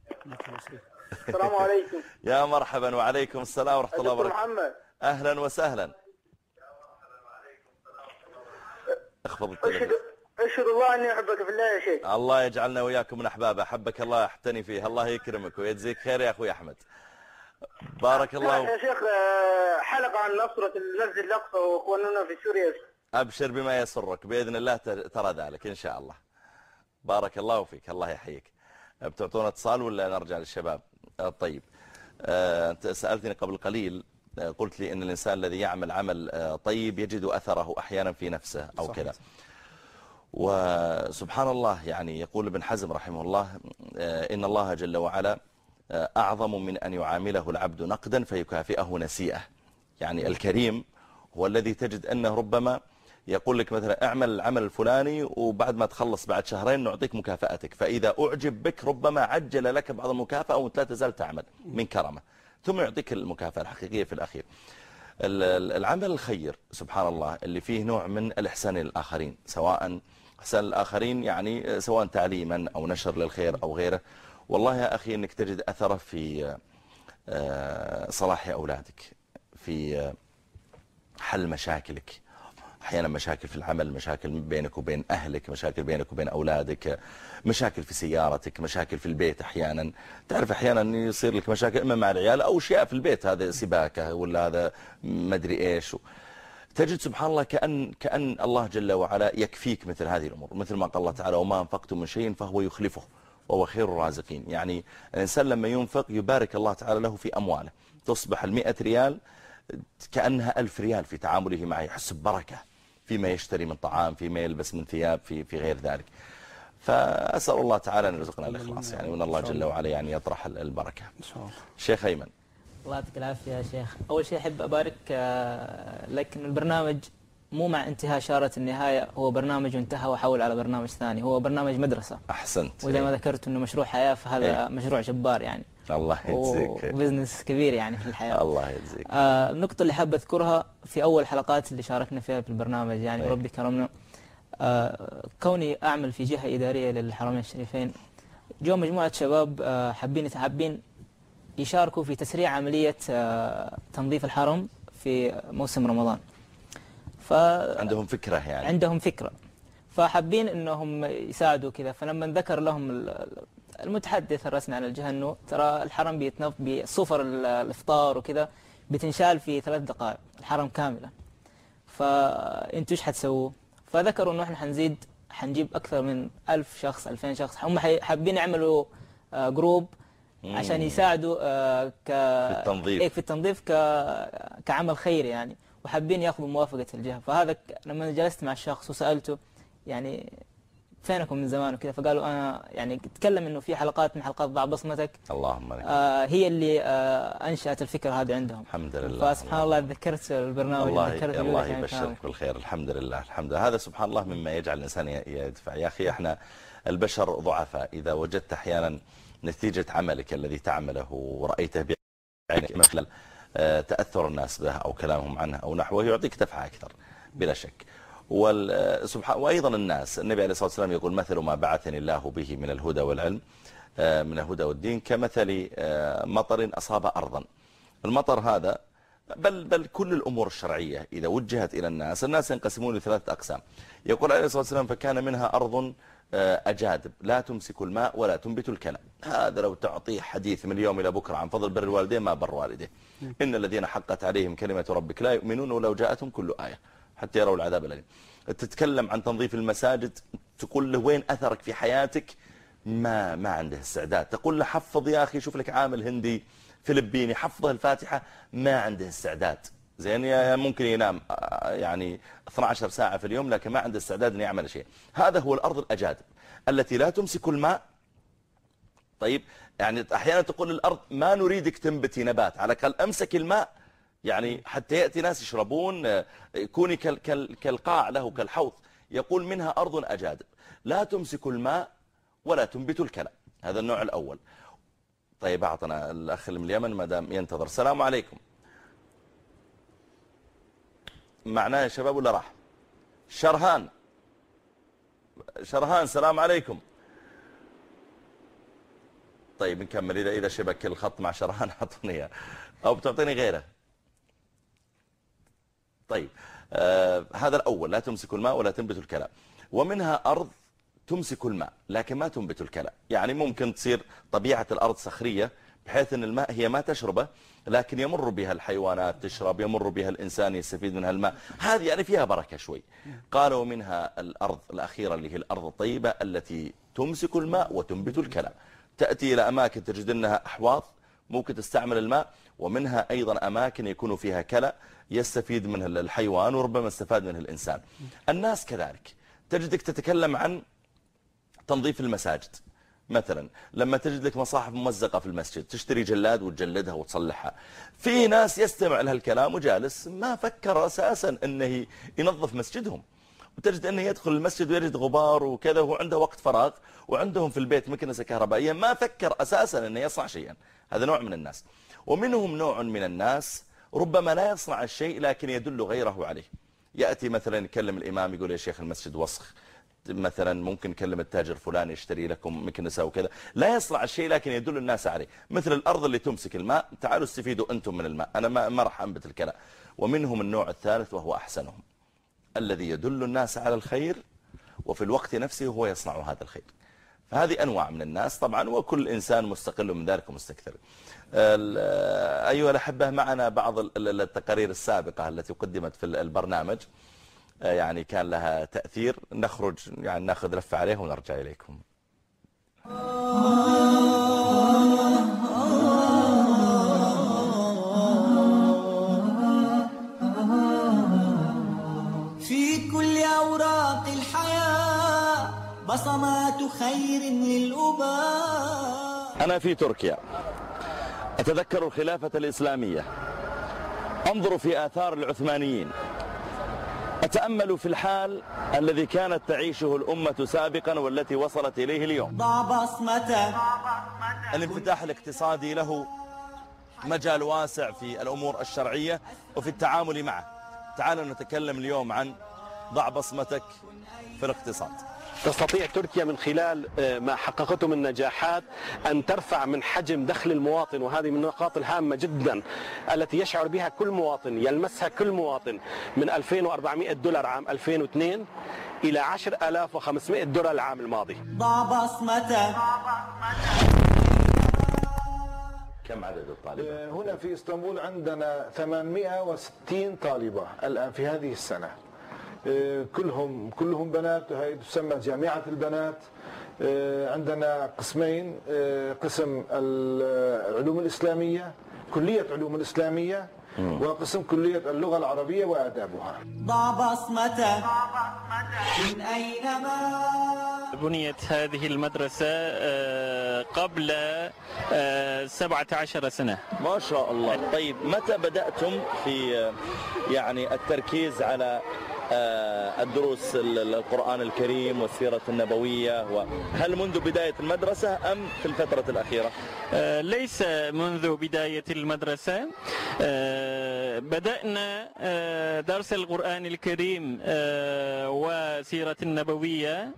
السلام عليكم. يا مرحبا، وعليكم السلام ورحمه الله وبركاته. محمد اهلا وسهلا. اخفض التلفزيون. اشهد الله اني احبك في الله يا شيخ. الله يجعلنا وياكم من احبابه، احبك الله يحتني فيه، الله يكرمك ويجزيك خير يا اخوي احمد. بارك الله. يا شيخ حلقه عن نصره المسجد الاقصى واخواننا في سوريا. ابشر بما يسرك باذن الله، ترى ذلك ان شاء الله. بارك الله فيك، الله يحييك. بتعطونا اتصال ولا نرجع للشباب؟ طيب انت سالتني قبل قليل قلت لي أن الإنسان الذي يعمل عمل طيب يجد أثره أحيانا في نفسه أو كذا. وسبحان الله يعني يقول ابن حزم رحمه الله إن الله جل وعلا أعظم من أن يعامله العبد نقدا فيكافئه نسيئة. يعني الكريم هو الذي تجد أنه ربما يقول لك مثلا اعمل العمل الفلاني وبعد ما تخلص بعد شهرين نعطيك مكافأتك، فإذا أعجب بك ربما عجل لك بعض المكافأة وانت لا تزال تعمل من كرمه ثم يعطيك المكافأة الحقيقية في الأخير. العمل الخير سبحان الله اللي فيه نوع من الإحسان للآخرين، سواء إحسان للآخرين يعني سواء تعليما أو نشر للخير أو غيره، والله يا أخي أنك تجد أثره في صلاح أولادك، في حل مشاكلك، أحيانا مشاكل في العمل، مشاكل بينك وبين أهلك، مشاكل بينك وبين أولادك، مشاكل في سيارتك، مشاكل في البيت. أحيانا تعرف أحيانا يصير لك مشاكل إما مع العيال أو أشياء في البيت، هذا سباكة ولا هذا مدري إيش. تجد سبحان الله كأن الله جل وعلا يكفيك مثل هذه الأمور، مثل ما قال الله تعالى وما أنفقتم من شيء فهو يخلفه وهو خير الرازقين. يعني الإنسان لما ينفق يبارك الله تعالى له في أمواله، تصبح 100 ريال كأنها 1000 ريال في تعامله معه، يحس ببركة فيما يشتري من طعام، فيما يلبس من ثياب، في غير ذلك. فأسأل الله تعالى أن يرزقنا الإخلاص يعني، وأن الله جل وعلا يعني يطرح البركة إن شاء الله. شيخ أيمن. الله يعطيك العافية يا شيخ. أول شيء أحب أبارك لك إن البرنامج مو مع انتهاء شارة النهاية، هو برنامج انتهى وحول على برنامج ثاني، هو برنامج مدرسة. أحسنت. وزي ما ذكرت إنه مشروع حياة، فهذا مشروع جبار يعني. الله يجزيك. وبزنس كبير يعني في الحياة. الله يجزيك. النقطة اللي حاب أذكرها في أول حلقات اللي شاركنا فيها في البرنامج يعني وربي كرمنا، كوني أعمل في جهة إدارية للحرمين الشريفين، جو مجموعة شباب حابين يشاركوا في تسريع عملية تنظيف الحرم في موسم رمضان. عندهم فكرة يعني. عندهم فكرة، فحابين انهم يساعدوا كذا. فلما ذكر لهم المتحدث الرسمي عن الجهة انه ترى الحرم بيتنظف بصفر الافطار وكذا بتنشال في 3 دقائق الحرم كاملة، فانتوا ايش حتسووا؟ فذكروا انه احنا حنجيب اكثر من 1000 شخص 2000 شخص، هم حابين يعملوا جروب عشان يساعدوا في التنظيف كعمل خيري يعني، وحابين ياخذوا موافقة الجهة. فهذا لما جلست مع الشخص وسألته يعني فينكم من زمان وكذا، فقالوا أنا يعني تكلم إنه في حلقات من حلقات ضع بصمتك اللهم هي اللي أنشأت الفكرة هذه عندهم. الحمد لله. فسبحان الله ذكرت البرنامج. الله يبشرك بالخير. الحمد لله الحمد لله. هذا سبحان الله مما يجعل الإنسان يدفع. يا أخي احنا البشر ضعفاء، إذا وجدت أحيانا نتيجة عملك الذي تعمله ورأيته بعينك مثل تأثر الناس به أو كلامهم عنه أو نحوه، يعطيك دفعة أكثر بلا شك. وأيضا الناس، النبي عليه الصلاة والسلام يقول مثل ما بعثني الله به من الهدى والعلم من الهدى والدين كمثل مطر أصاب أرضا. المطر هذا بل كل الأمور الشرعية إذا وجهت إلى الناس ينقسمون ل3 أقسام. يقول عليه الصلاة والسلام فكان منها أرض أجادب لا تمسك الماء ولا تنبت الكلى. هذا لو تعطيه حديث من اليوم إلى بكرة عن فضل بر الوالدين ما بر والديه. إن الذين حقت عليهم كلمة ربك لا يؤمنون ولو جاءتهم كل آية حتى يروا العذاب الأليم. تتكلم عن تنظيف المساجد، تقول له وين أثرك في حياتك، ما عنده استعداد. تقول له حفظ يا أخي، شوف لك عامل هندي فلبيني حفظه الفاتحة، ما عنده استعداد. زين ممكن ينام يعني 12 ساعة في اليوم لكن ما عنده استعداد أن يعمل شيء. هذا هو الأرض الأجادب التي لا تمسك الماء. طيب يعني أحيانا تقول للأرض ما نريدك تنبتي نبات، على الأقل أمسك الماء يعني حتى يأتي ناس يشربون، كوني كالقاع له كالحوض. يقول منها أرض أجادب لا تمسك الماء ولا تنبت الكلى. هذا النوع الأول. طيب أعطنا الأخ من اليمن ما دام ينتظر. السلام عليكم. معناه يا شباب ولا راح؟ شرهان السلام عليكم. طيب نكمل. إذا شبك الخط مع شرهان أعطوني إياه أو بتعطيني غيره. طيب هذا الأول لا تمسك الماء ولا تنبت الكلى. ومنها أرض تمسك الماء لكن ما تنبت الكلى. يعني ممكن تصير طبيعة الأرض صخرية بحيث أن الماء هي ما تشربه لكن يمر بها الحيوانات تشرب، يمر بها الإنسان يستفيد منها الماء. هذه يعني فيها بركة شوي. قالوا منها الأرض الأخيرة اللي هي الأرض الطيبة التي تمسك الماء وتنبت الكلى. تأتي إلى أماكن تجد أنها أحواض ممكن تستعمل الماء، ومنها أيضا أماكن يكون فيها كلى يستفيد منه الحيوان وربما استفاد منه الإنسان. الناس كذلك تجدك تتكلم عن تنظيف المساجد مثلا، لما تجد لك مصاحف ممزقة في المسجد تشتري جلاد وتجلدها وتصلحها. في ناس يستمع لها الكلام وجالس ما فكر أساسا أنه ينظف مسجدهم، وتجد أنه يدخل المسجد ويجد غبار وكذا وهو عنده وقت فراغ وعندهم في البيت مكنسة كهربائية، ما فكر أساسا أنه يصنع شيئا. هذا نوع من الناس. ومنهم نوع من الناس ربما لا يصنع الشيء لكن يدل غيره عليه. يأتي مثلا يكلم الإمام يقول يا شيخ المسجد وسخ، مثلا ممكن يكلم التاجر فلان يشتري لكم مكنسة وكذا، لا يصنع الشيء لكن يدل الناس عليه. مثل الأرض اللي تمسك الماء، تعالوا استفيدوا أنتم من الماء، أنا ما راح أنبت الكلى. ومنهم النوع الثالث وهو أحسنهم، الذي يدل الناس على الخير وفي الوقت نفسه هو يصنع هذا الخير. فهذه أنواع من الناس طبعا، وكل إنسان مستقل من ذلك ومستكثر. أيها الأحبة، معنا بعض التقارير السابقة التي قدمت في البرنامج يعني كان لها تأثير، نخرج يعني ناخذ لفة عليها ونرجع إليكم. في كل أوراق الحياة بصمات خير للأباء. أنا في تركيا أتذكر الخلافة الإسلامية، أنظر في آثار العثمانيين، أتأمل في الحال الذي كانت تعيشه الأمة سابقا والتي وصلت إليه اليوم. ضع بصمتك. الانفتاح الاقتصادي له مجال واسع في الأمور الشرعية وفي التعامل معه. تعالوا نتكلم اليوم عن ضع بصمتك في الاقتصاد. تستطيع تركيا من خلال ما حققته من نجاحات أن ترفع من حجم دخل المواطن، وهذه من النقاط الهامة جدا التي يشعر بها كل مواطن، يلمسها كل مواطن، من 2400 دولار عام 2002 إلى 10,500 دولار العام الماضي. ضع بصمتك. كم عدد الطالبات؟ هنا في اسطنبول عندنا 860 طالبة الآن في هذه السنة، كلهم بنات، وهي تسمى جامعة البنات. عندنا قسمين، قسم العلوم الإسلامية، كلية علوم الإسلامية، وقسم كلية اللغة العربية وآدابها. ضع بصمتك من أينما. بنيت هذه المدرسة قبل 17 سنة. ما شاء الله. طيب متى بدأتم في يعني التركيز على الدروس القرآن الكريم والسيرة النبوية؟ هل منذ بداية المدرسة أم في الفترة الأخيرة؟ ليس منذ بداية المدرسة، بدأنا درس القرآن الكريم وسيرة النبوية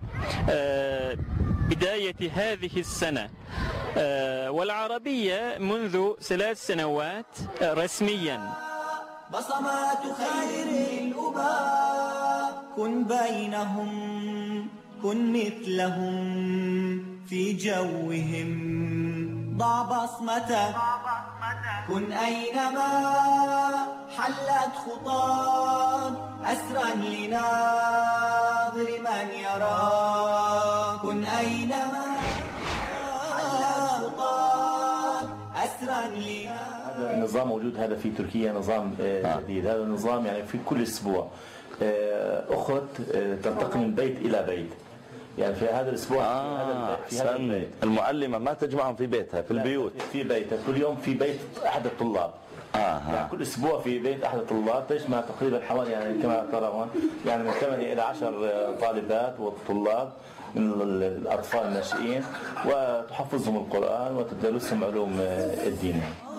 بداية هذه السنة، والعربية منذ 3 سنوات رسميا. بصمات خير للأباء، كن بينهم كن مثلهم في جوهم. ضع بصمتك كن أينما حلت خطاك، أسرا لناظر من يراك. كن أينما حلت خطاك، أسرا لناظر. هذا النظام موجود هذا في تركيا، نظام جديد. هذا النظام يعني في كل أسبوع أخت تنتقل من بيت إلى بيت، يعني في هذا الأسبوع في هذا البيت المعلمة ما تجمعهم في بيتها، في البيوت، في بيتها، كل يوم في بيت أحد الطلاب. يعني كل أسبوع في بيت أحد الطلاب تجمع تقريبا حوالي يعني كما ترون يعني من 8 إلى 10 طالبات وطلاب من الأطفال الناشئين، وتحفظهم القرآن وتدرسهم علوم الدين.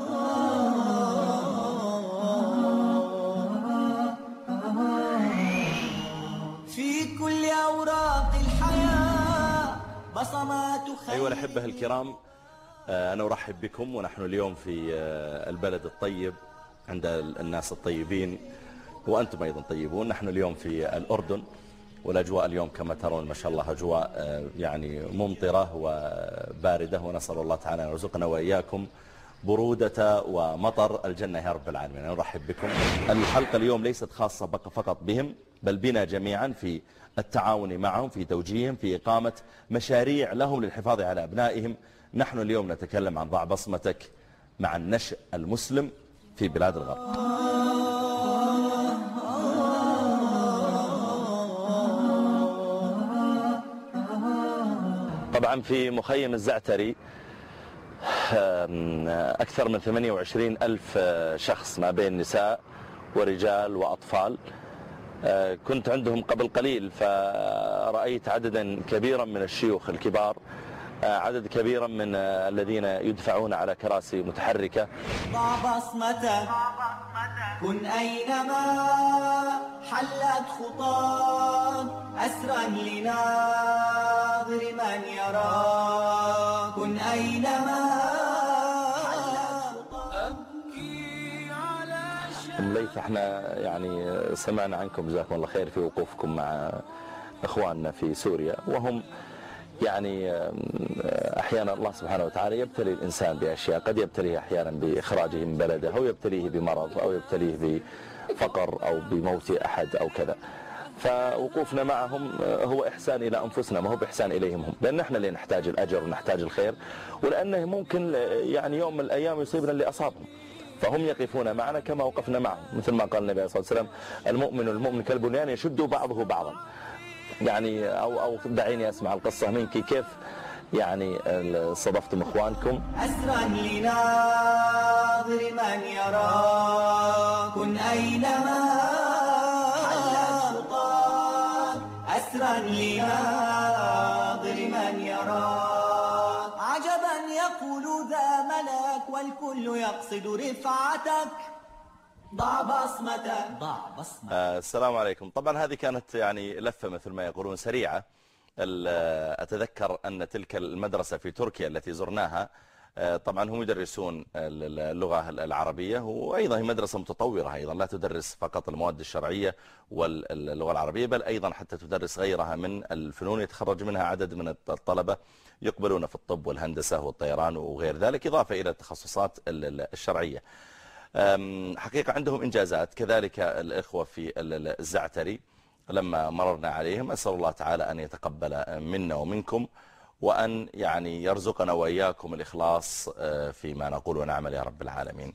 في كل أوراق الحياة بصمات خير. أيها الأحبة الكرام، أنا أرحب بكم، ونحن اليوم في البلد الطيب عند الناس الطيبين، وأنتم أيضا طيبون. نحن اليوم في الأردن، والأجواء اليوم كما ترون ما شاء الله أجواء يعني ممطرة وباردة، ونسأل الله تعالى أن يرزقنا وإياكم برودة ومطر الجنة يا رب العالمين. نرحب بكم. الحلقة اليوم ليست خاصة فقط بهم، بل بنا جميعا في التعاون معهم، في توجيههم، في إقامة مشاريع لهم للحفاظ على أبنائهم. نحن اليوم نتكلم عن ضع بصمتك مع النشء المسلم في بلاد الغرب. طبعا في مخيم الزعتري أكثر من 28 ألف شخص ما بين نساء ورجال وأطفال. كنت عندهم قبل قليل فرأيت عددا كبيرا من الشيوخ الكبار، عدد كبيرا من الذين يدفعون على كراسي متحركة. ضع بصمتك كن أينما حلت خطاك، أسرا لناظر من يراك، كن أينما حلت خطاك. أم ليث، احنا يعني سمعنا عنكم جزاكم الله خير في وقوفكم مع اخواننا في سوريا، وهم يعني احيانا الله سبحانه وتعالى يبتلي الانسان باشياء، قد يبتليه احيانا باخراجه من بلده، او يبتليه بمرض، او يبتليه بفقر، او بموت احد او كذا. فوقوفنا معهم هو احسان الى انفسنا، ما هو باحسان اليهم هم، لان احنا اللي نحتاج الاجر ونحتاج الخير، ولانه ممكن يعني يوم من الايام يصيبنا اللي اصابهم، فهم يقفون معنا كما وقفنا معهم، مثل ما قال النبي صلى الله عليه وسلم: المؤمن كالبنيان يشد بعضه بعضا. يعني او دعيني اسمع القصة منك، كيف يعني صدفتم اخوانكم. أسرا لناظر من يراك، كن أينما حلت خطاك، أسرا لناظر من يراك. عجبا يقول ذا ملك والكل يقصد رفعتك، ضع بصمتك ضع بصمتك. السلام عليكم. طبعا هذه كانت يعني لفة مثل ما يقولون سريعة. أتذكر أن تلك المدرسة في تركيا التي زرناها، طبعا هم يدرسون اللغة العربية، وأيضا هي مدرسة متطورة، أيضا لا تدرس فقط المواد الشرعية واللغة العربية، بل أيضا حتى تدرس غيرها من الفنون، يتخرج منها عدد من الطلبة يقبلون في الطب والهندسة والطيران وغير ذلك، إضافة إلى التخصصات الشرعية. حقيقة عندهم إنجازات. كذلك الإخوة في الزعتري لما مررنا عليهم، أسأل الله تعالى أن يتقبل منا ومنكم، وأن يعني يرزقنا وإياكم الإخلاص فيما نقول ونعمل يا رب العالمين.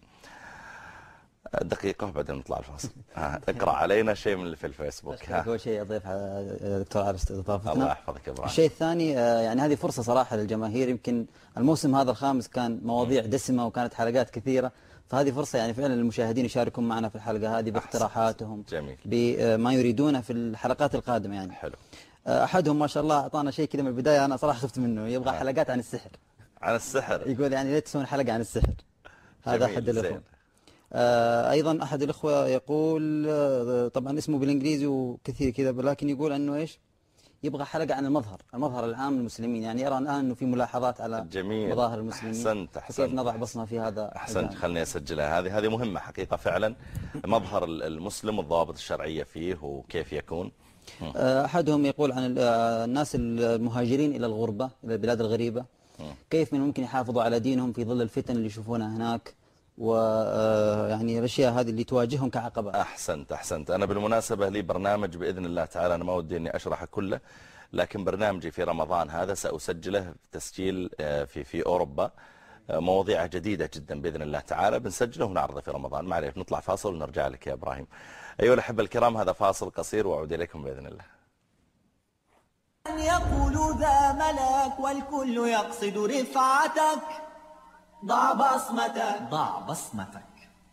دقيقة وبعدين نطلع الفاصل. اقرأ علينا شيء من اللي في الفيسبوك. أول شيء أضيف دكتور على استضافتنا. الله يحفظك يا إبراهيم. الشيء الثاني يعني هذه فرصة صراحة للجماهير، يمكن الموسم هذا الخامس كان مواضيع دسمة وكانت حلقات كثيرة، فهذه فرصة يعني فعلا للمشاهدين يشاركون معنا في الحلقة هذه باقتراحاتهم، جميل، بما يريدونه في الحلقات القادمة يعني. حلو. أحدهم ما شاء الله أعطانا شيء كذا من البداية، أنا صراحة خفت منه، يبغى حلقات عن السحر. عن السحر؟ يقول يعني ليه تسوون حلقة عن السحر؟ هذا أحد الأخوة. أيضا أحد الأخوة يقول، طبعا اسمه بالإنجليزي وكثير كذا، لكن يقول أنه إيش؟ يبغى حلقة عن المظهر العام للمسلمين، يعني يرى الآن أنه في ملاحظات على جميل. مظاهر المسلمين. أحسنت. كيف نضع بصمة في هذا؟ أحسنت، خلني أسجلها. هذه مهمة حقيقة فعلا، مظهر المسلم والضوابط الشرعية فيه وكيف يكون. أحدهم يقول عن الناس المهاجرين إلى الغربة، إلى البلاد الغريبة، كيف من ممكن يحافظوا على دينهم في ظل الفتن اللي يشوفونها هناك، ويعني الأشياء هذه اللي تواجههم كعقبة. أحسنت. أنا بالمناسبة لي برنامج بإذن الله تعالى، أنا ما ودي أني أشرحه كله، لكن برنامجي في رمضان هذا سأسجله تسجيل في أوروبا، مواضيع جديدة جدا بإذن الله تعالى، بنسجله ونعرضه في رمضان. ما عليك، نطلع فاصل ونرجع لك يا إبراهيم. أيها الأحبة الكرام، هذا فاصل قصير وأعود إليكم بإذن الله. يقول ذا ملك والكل يقصد رفعتك، ضع بصمتك ضع بصمتك.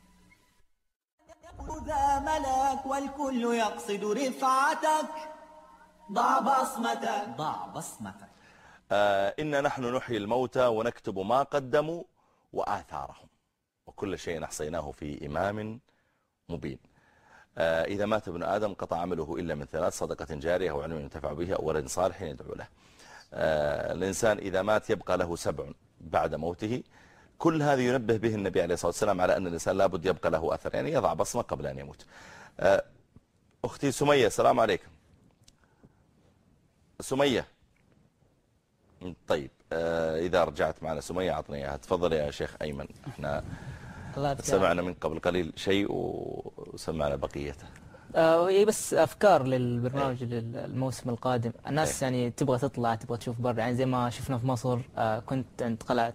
يقول ذا ملك والكل يقصد رفعتك، ضع بصمتك ضع بصمتك. إن نحن نحيي الموتى ونكتب ما قدموا وآثارهم، وكل شيء أحصيناه في إمام مبين. إذا مات ابن آدم قطع عمله إلا من 3: صدقة جارية أو علم ينتفع به أو ولد صالح يدعو له. الإنسان إذا مات يبقى له 7 بعد موته. كل هذا ينبه به النبي عليه الصلاة والسلام على أن الإنسان لابد يبقى له أثر، يعني يضع بصمة قبل أن يموت. أختي سمية، السلام عليكم. سمية، طيب إذا رجعت معنا سمية أعطني إياها. تفضل يا شيخ أيمن، احنا سمعنا من قبل قليل شيء وسمعنا بقيته. هي بس افكار للبرنامج للموسم القادم. الناس يعني تبغى تطلع، تبغى تشوف برا، يعني زي ما شفنا في مصر. كنت عند قلعه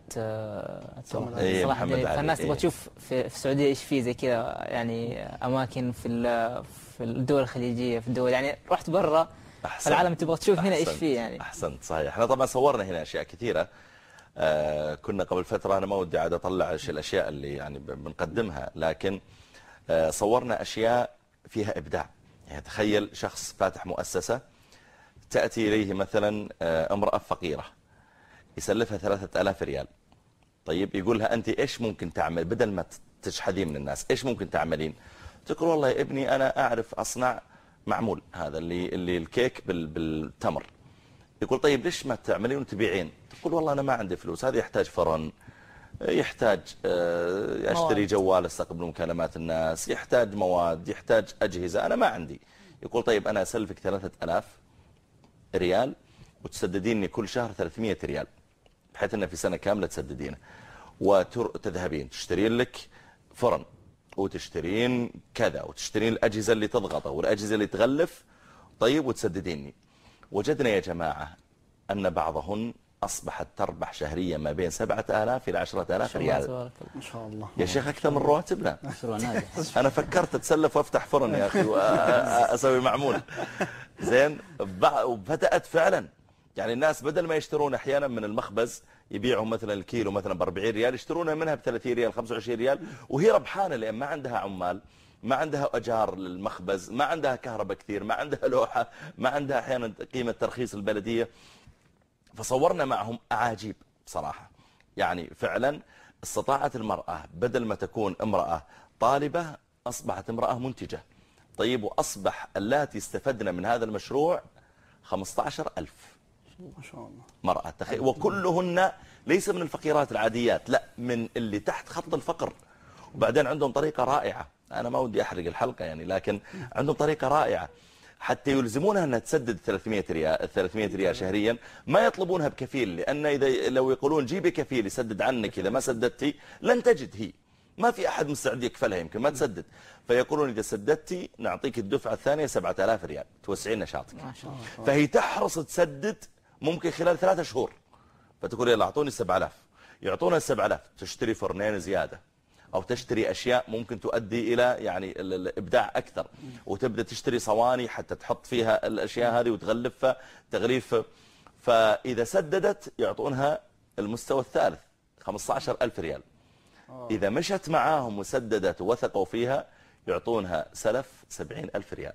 صلاح الدين، فالناس تبغى تشوف في السعوديه ايش في زي كذا، يعني اماكن في الدول الخليجيه، في الدول يعني رحت برا العالم تبغى تشوف هنا ايش فيه يعني. احسنت صحيح. احنا طبعا صورنا هنا اشياء كثيره. كنا قبل فتره، انا ما ودي عاد اطلع الاشياء اللي يعني بنقدمها، لكن صورنا اشياء فيها ابداع. يعني تخيل شخص فاتح مؤسسه، تاتي اليه مثلا امراه فقيره يسلفها 3000 ريال. طيب يقول لها انت ايش ممكن تعمل بدل ما تشحذين من الناس، ايش ممكن تعملين؟ تقول والله يا ابني انا اعرف اصنع معمول، هذا اللي الكيك بالتمر. يقول طيب ليش ما تعملين وتبيعين؟ تقول والله انا ما عندي فلوس، هذا يحتاج فرن، يحتاج اشتري جوال استقبل مكالمات الناس، يحتاج مواد، يحتاج اجهزه، انا ما عندي. يقول طيب انا اسلفك 3000 ريال وتسدديني كل شهر 300 ريال، بحيث انه في سنه كامله تسددينه، وتذهبين تشترين لك فرن وتشترين كذا وتشترين الاجهزه اللي تضغطه والاجهزه اللي تغلف، طيب وتسدديني. وجدنا يا جماعه ان بعضهن أصبحت تربح شهريا ما بين 7000 إلى 10000 ريال. ما شاء الله يا شيخ أكثر من رواتبنا. أنا فكرت أتسلف وأفتح فرن يا أخي وأسوي معمول زين. وبدأت فعلا يعني الناس بدل ما يشترون أحيانا من المخبز يبيعهم مثلا الكيلو مثلا ب 40 ريال، يشترونها منها ب 30 ريال 25 ريال، وهي ربحانة لأن ما عندها عمال، ما عندها أجار للمخبز، ما عندها كهرباء كثير، ما عندها لوحة، ما عندها أحيانا قيمة ترخيص البلدية. فصورنا معهم أعاجيب بصراحة. يعني فعلا استطاعت المرأة بدل ما تكون امرأة طالبة أصبحت امرأة منتجة. طيب وأصبح اللاتي استفدنا من هذا المشروع 15000 ما شاء الله مرأة، تخيل. وكلهن ليس من الفقيرات العاديات، لا، من اللي تحت خط الفقر. وبعدين عندهم طريقة رائعة، أنا ما ودي أحرق الحلقة يعني، لكن عندهم طريقة رائعة حتى يلزمونها أنها تسدد 300 ريال شهريا. ما يطلبونها بكفيل، لأن إذا لو يقولون جيبي كفيل يسدد عنك إذا ما سددتي لن تجد، هي ما في أحد مستعد يكفلها، يمكن ما تسدد. فيقولون إذا سددتي نعطيك الدفعة الثانية 7000 ريال توسعين نشاطك. فهي تحرص تسدد ممكن خلال 3 شهور، فتقول يلا أعطوني 7000، يعطونها 7000 تشتري فرنين زيادة أو تشتري أشياء ممكن تؤدي إلى يعني الإبداع أكثر، وتبدأ تشتري صواني حتى تحط فيها الأشياء هذه وتغلفها تغليف. فإذا سددت يعطونها المستوى الثالث 15000 ريال. إذا مشت معاهم وسددت ووثقوا فيها يعطونها سلف 70000 ريال.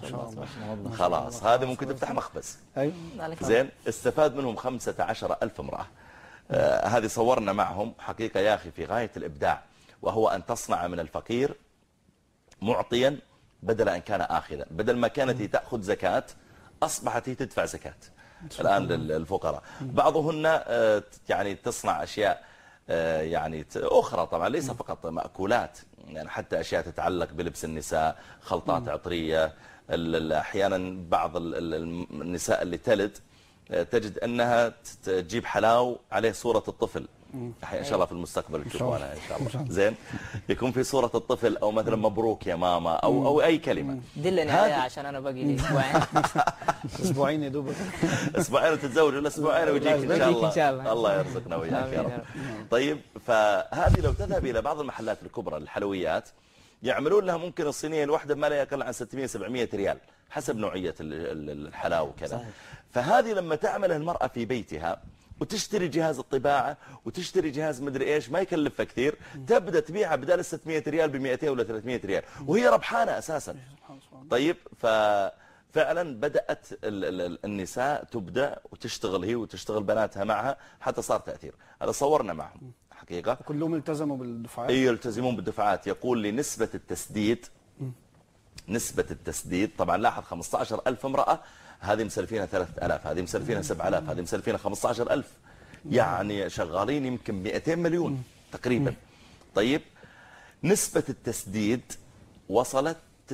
خلاص هذه ممكن تفتح مخبز. زين، استفاد منهم 15000 امرأة. هذه صورنا معهم حقيقة يا أخي في غاية الإبداع، وهو أن تصنع من الفقير معطيا بدل أن كان آخذا. بدل ما كانت هي تأخذ زكاة أصبحت هي تدفع زكاة الآن للفقراء. بعضهن يعني تصنع أشياء يعني أخرى طبعا، ليس فقط مأكولات، يعني حتى أشياء تتعلق بلبس النساء، خلطات عطرية. أحيانا بعض النساء اللي تلد تجد أنها تجيب حلاو عليه صورة الطفل، إن شاء الله في المستقبل تشوفونها إن شاء الله. زين، يكون في صورة الطفل أو مثلا مبروك يا ماما أو أي كلمة. دلني عليها عشان أنا باقي لي أسبوعين. أسبوعين يا دوبك. أسبوعين وتتزوج ولا أسبوعين ويجيك إن شاء الله. الله يرزقنا وياك يا رب. طيب، فهذه لو تذهب إلى بعض المحلات الكبرى للحلويات يعملون لها ممكن الصينية الواحدة ما لا يقل عن 600-700 ريال حسب نوعية الحلاوة وكذا. فهذه لما تعملها المرأة في بيتها وتشتري جهاز الطباعة وتشتري جهاز مدري ايش ما يكلفها كثير، تبدأ تبيعها بدال 600 ريال ب 200 ولا 300 ريال وهي ربحانة أساسا. طيب، ففعلا بدأت النساء تبدأ وتشتغل هي وتشتغل بناتها معها حتى صار تأثير. هذا صورنا معهم حقيقة. كلهم التزموا بالدفعات. اي يلتزمون بالدفعات. يقول لي نسبة التسديد طبعا لاحظ 15000 امرأة، هذه مسلفينها 3000، هذه مسلفينها 7000، هذه مسلفينها 15000، يعني شغالين يمكن 200 مليون تقريبا. طيب، نسبة التسديد وصلت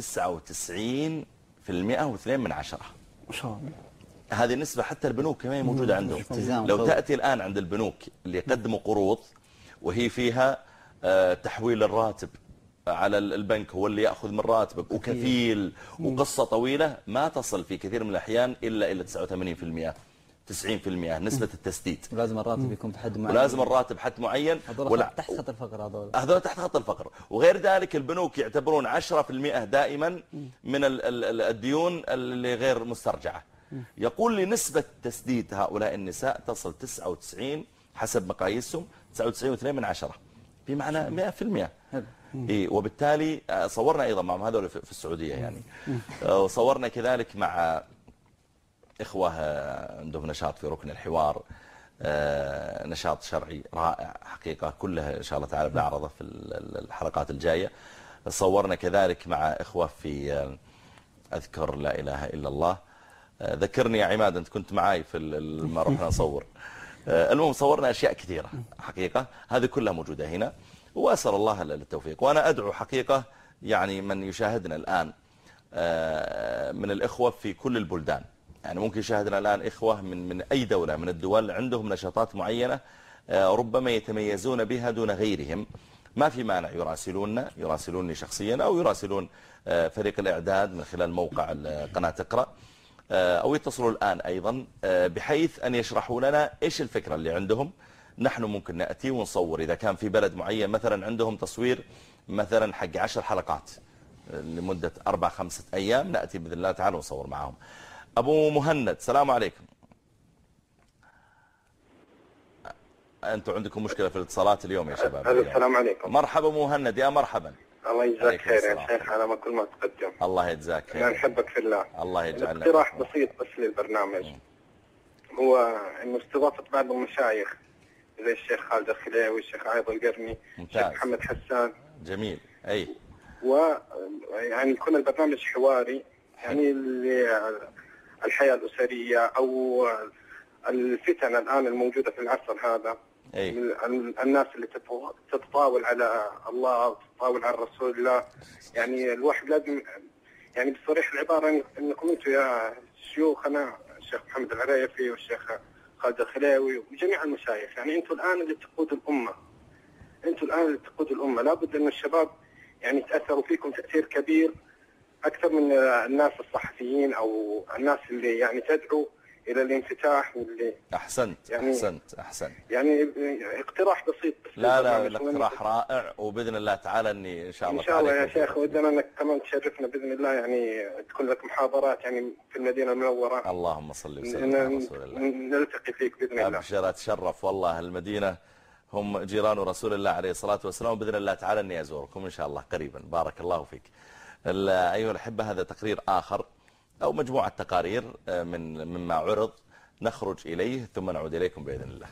99% و2 من 10. ما شاء الله. هذه النسبة حتى البنوك كمان موجودة عندهم. لو تأتي الآن عند البنوك اللي يقدموا قروض وهي فيها تحويل الراتب على البنك هو اللي يأخذ من راتبك وكفيل وقصة طويلة ما تصل في كثير من الأحيان إلا 89%. 90% نسبة التسديد. ولازم الراتب يكون بحد معين. ولازم الراتب حد معين. هذول تحت خط الفقر. هذول تحت خط الفقر. وغير ذلك البنوك يعتبرون 10% دائما من الديون اللي غير مسترجعة. يقول لي نسبة تسديد هؤلاء النساء تصل 99 حسب مقاييسهم 99.2%، بمعنى 100%. وبالتالي صورنا أيضا معهم هذول في السعودية يعني. وصورنا كذلك مع إخوة عندهم نشاط في ركن الحوار، نشاط شرعي رائع حقيقة، كلها إن شاء الله تعالى بنعرضه في الحلقات الجاية. صورنا كذلك مع إخوة في أذكر لا إله إلا الله، ذكرني يا عماد أنت كنت معاي في ما رحنا نصور. المهم صورنا أشياء كثيرة حقيقة، هذه كلها موجودة هنا، وأسأل الله التوفيق. وأنا أدعو حقيقة يعني من يشاهدنا الآن من الإخوة في كل البلدان، يعني ممكن يشاهدنا الآن إخوة من أي دولة من الدول عندهم نشاطات معينة ربما يتميزون بها دون غيرهم، ما في مانع يراسلوني شخصيا أو يراسلون فريق الإعداد من خلال موقع قناة اقرأ، أو يتصلوا الآن أيضا بحيث أن يشرحوا لنا إيش الفكرة اللي عندهم. نحن ممكن نأتي ونصور إذا كان في بلد معين مثلا عندهم تصوير مثلا حق 10 حلقات لمدة 4-5 أيام، نأتي بإذن الله تعالى ونصور معهم. أبو مهند السلام عليكم. أنتم عندكم مشكلة في الاتصالات اليوم يا شباب. السلام عليكم. مرحبا مهند، يا مرحبا. الله يجزاك خير يا شيخ على ما كل ما تقدم. الله يجزاك خير. أنا نحبك في الله. الله يجعلنا. اقتراح بسيط بس للبرنامج، هو إنه استضافة بعض المشايخ زي الشيخ خالد الخليوي والشيخ عايض القرني والشيخ محمد حسان. جميل. أي. ويعني يكون البرنامج حواري، يعني الحياة الأسرية أو الفتن الآن الموجودة في العصر هذا. الناس اللي تتطاول على الله وتتطاول على رسول الله، يعني الواحد لازم يعني بصريح العبارة انكم انتم يا شيوخنا الشيخ محمد العريفي والشيخ خالد الخليوي وجميع المشايخ، يعني انتم الآن اللي تقودوا الأمة، لابد ان الشباب يعني تأثروا فيكم تأثير كبير أكثر من الناس الصحفيين أو الناس اللي يعني تدعو إلى الانفتاح واللي أحسنت يعني أحسنت يعني اقتراح بسيط بس. لا الاقتراح رائع، وبإذن الله تعالى أني إن شاء الله يا شيخ ودنا أنك كمان تشرفنا بإذن الله، يعني تكون لك محاضرات يعني في المدينة المنورة. اللهم صل وسلم على رسول الله. نلتقي فيك بإذن الله. أبشر أتشرف والله، المدينة هم جيران رسول الله عليه الصلاة والسلام، بإذن الله تعالى أني أزوركم إن شاء الله قريبا. بارك الله فيك. أيها الأحبة، هذا تقرير آخر أو مجموعة تقارير مما عرض نخرج إليه ثم نعود إليكم بإذن الله.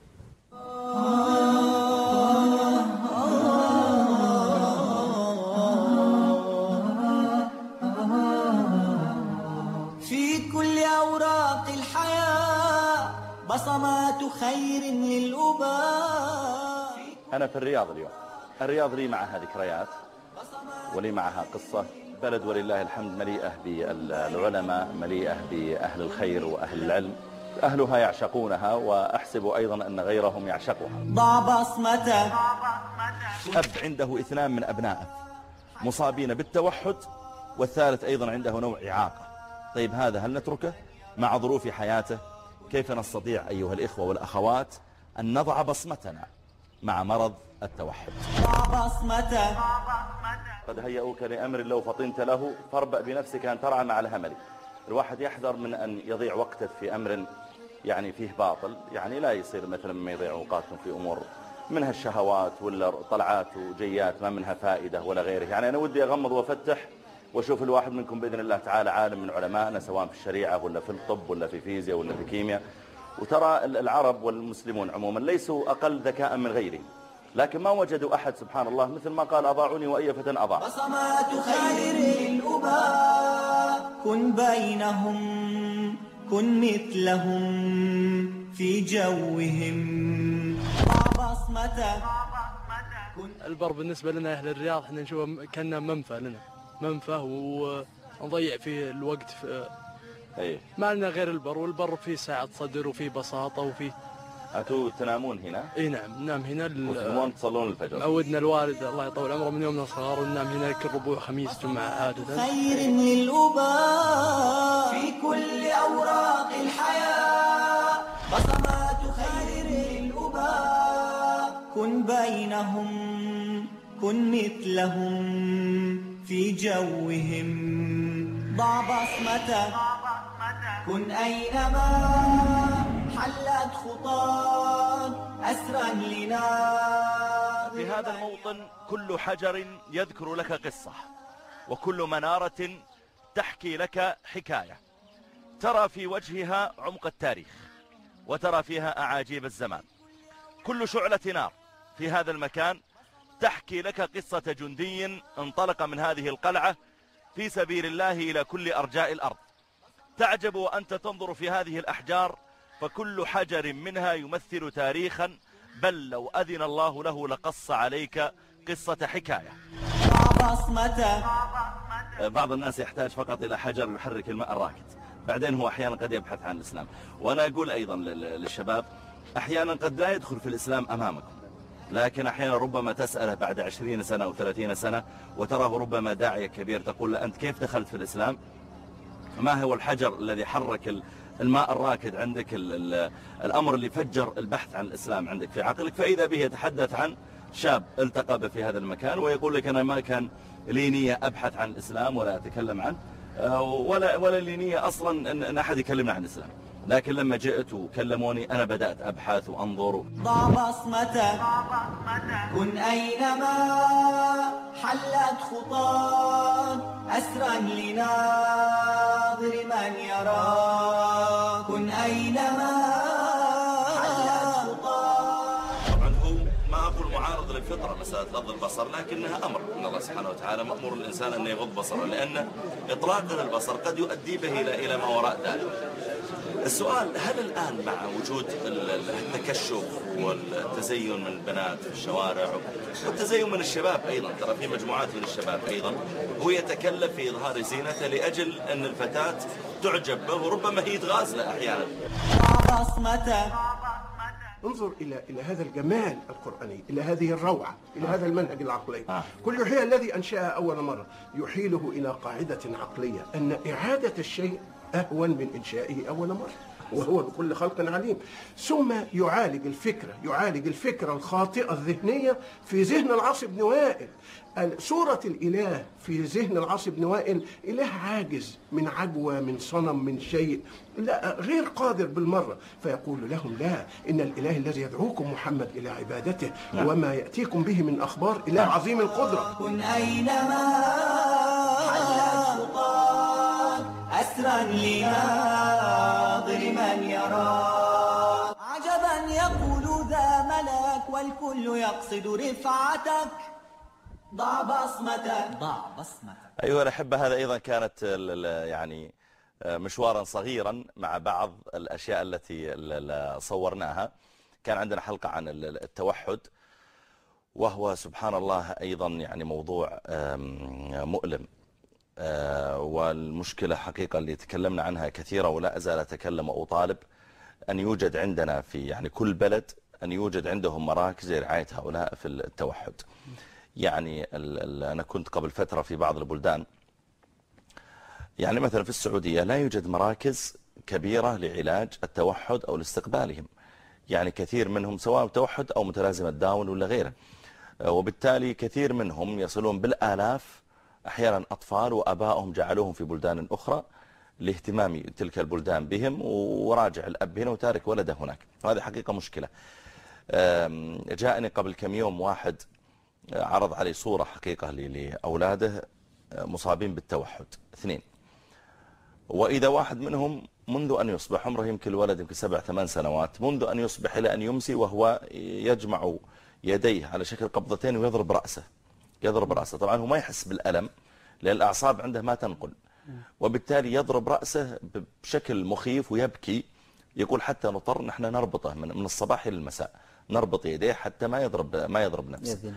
في كل أوراق الحياة بصمات خير للأباء. أنا في الرياض اليوم. الرياض لي معها ذكريات ولي معها قصة، بلد ولله الحمد مليئة بالعلماء، مليئة بأهل الخير وأهل العلم، أهلها يعشقونها وأحسب أيضا أن غيرهم يعشقها. ضع بصمتك. أب عنده 2 من أبنائه مصابين بالتوحد، والثالث أيضا عنده نوع إعاقة. طيب هذا هل نتركه مع ظروف حياته؟ كيف نستطيع أيها الإخوة والأخوات أن نضع بصمتنا مع مرض التوحد؟ ضع بصمتك. قد هيئوك لأمر لو فطنت له فاربأ بنفسك أن ترعى مع الهمل. الواحد يحذر من أن يضيع وقته في أمر يعني فيه باطل، يعني لا يصير مثلا ما يضيع أوقاتهم في أمور منها الشهوات ولا طلعات وجيات ما منها فائدة ولا غيره. يعني أنا ودي أغمض وأفتح وأشوف الواحد منكم بإذن الله تعالى عالم من علمائنا، سواء في الشريعة ولا في الطب ولا في فيزياء ولا في كيمياء. وترى العرب والمسلمون عموما ليسوا أقل ذكاء من غيرهم، لكن ما وجدوا أحد سبحان الله مثل ما قال أضاعوني وأي فتى أضاع. بصمات خير الأباء كن بينهم، كن مثلهم في جوهم. ضع بصمتك. البر بالنسبة لنا أهل الرياض احنا نشوفه كأنه منفى لنا، منفى ونضيع فيه الوقت في ما لنا غير البر، والبر فيه سعة صدر وفيه بساطة وفيه أنتوا تنامون هنا؟ اي نعم ننام هنا وتنامون تصلون الفجر. عودنا الوالد الله يطول عمره من يومنا صغار وننام هنا كل ربوع خميس جمعة عادة. خير للأباء في كل أوراق الحياة، بصمات خير للأباء، كن بينهم كن مثلهم في جوهم، ضع بصمتك كن أينما حلت خطاك أسرا لنا. في هذا الموطن كل حجر يذكر لك قصة، وكل منارة تحكي لك حكاية، ترى في وجهها عمق التاريخ وترى فيها أعاجيب الزمان. كل شعلة نار في هذا المكان تحكي لك قصة جندي انطلق من هذه القلعة في سبيل الله إلى كل أرجاء الأرض. تعجب وأنت تنظر في هذه الأحجار، فكل حجر منها يمثل تاريخا، بل لو أذن الله له لقص عليك قصة حكاية. بعض الناس يحتاج فقط إلى حجر يحرك الماء الراكد، بعدين هو أحيانا قد يبحث عن الإسلام. وأنا أقول أيضا للشباب أحيانا قد لا يدخل في الإسلام أمامكم، لكن أحيانا ربما تسأله بعد 20 سنة أو 30 سنة وتراه ربما داعية كبير، تقول له أنت كيف دخلت في الإسلام؟ ما هو الحجر الذي حرك الماء الراكد عندك، الأمر اللي فجر البحث عن الإسلام عندك في عقلك؟ فإذا به يتحدث عن شاب التقى في هذا المكان ويقول لك أنا ما كان لي نية أبحث عن الإسلام ولا أتكلم عنه، ولا لي نية أصلا أن أحد يكلمنا عن الإسلام، لكن لما جئت وكلموني أنا بدأت أبحث وأنظر. ضع بصمتك كن أينما حلت خطاك أسرا لناظر من يراك، كن أينما حلت خطاك. طبعا هو ما أقول معارض للفطرة مسألة غض البصر، لكنها أمر من الله سبحانه وتعالى، مأمور الإنسان أن يغض بصره، لأن إطلاق البصر قد يؤدي به إلى ما وراء ذلك. السؤال، هل الآن مع وجود التكشف والتزين من البنات في الشوارع والتزين من الشباب أيضا، ترى في مجموعات من الشباب أيضا هو يتكلف في إظهار زينته لأجل أن الفتاة تعجب به وربما هي تغازله أحيانا. انظر إلى هذا الجمال القرآني، إلى هذه الروعة، إلى هذا المنهج العقلي. كل هي الذي أنشأها أول مرة يحيله إلى قاعدة عقلية أن إعادة الشيء أهون من إنشائه أول مرة، وهو بكل خلق عليم. ثم يعالج الفكرة الخاطئة الذهنية في ذهن العاص بن وائل. صورة الإله في ذهن العاص بن وائل إله عاجز من عجوة، من صنم، من شيء لا غير قادر بالمرة، فيقول لهم لا، إن الإله الذي يدعوكم محمد إلى عبادته وما يأتيكم به من أخبار إله عظيم القدرة. كن أينما حلت خطاك أسرا لناظر من يراك، عجبا يقول ذا ملك والكل يقصد رفعتك، ضع بصمتك. أيها الأحبة، هذا أيضا كانت يعني مشوارا صغيرا مع بعض الأشياء التي صورناها. كان عندنا حلقة عن التوحد، وهو سبحان الله أيضا يعني موضوع مؤلم، والمشكلة حقيقة اللي تكلمنا عنها كثيرا ولا أزال أتكلم وأطالب أن يوجد عندنا في يعني كل بلد أن يوجد عندهم مراكز لرعاية هؤلاء في التوحد. يعني أنا كنت قبل فترة في بعض البلدان، يعني مثلا في السعودية لا يوجد مراكز كبيرة لعلاج التوحد أو لاستقبالهم، يعني كثير منهم سواء توحد أو متلازمة داون ولا غيره، وبالتالي كثير منهم يصلون بالآلاف أحيانا أطفال وأبائهم جعلوهم في بلدان أخرى لاهتمام تلك البلدان بهم، وراجع الأب هنا وتارك ولده هناك، وهذه حقيقة مشكلة. جاءني قبل كم يوم واحد عرض علي صورة حقيقة لأولاده مصابين بالتوحد 2، وإذا واحد منهم منذ أن يصبح عمره يمكن الولد يمكن 7-8 سنوات، منذ أن يصبح إلى أن يمسي وهو يجمع يديه على شكل قبضتين ويضرب رأسه. طبعا هو ما يحس بالألم لأن الأعصاب عنده ما تنقل، وبالتالي يضرب رأسه بشكل مخيف ويبكي. يقول حتى نضطر نحن نربطه من الصباح إلى المساء، نربط يديه حتى ما يضرب نفسه.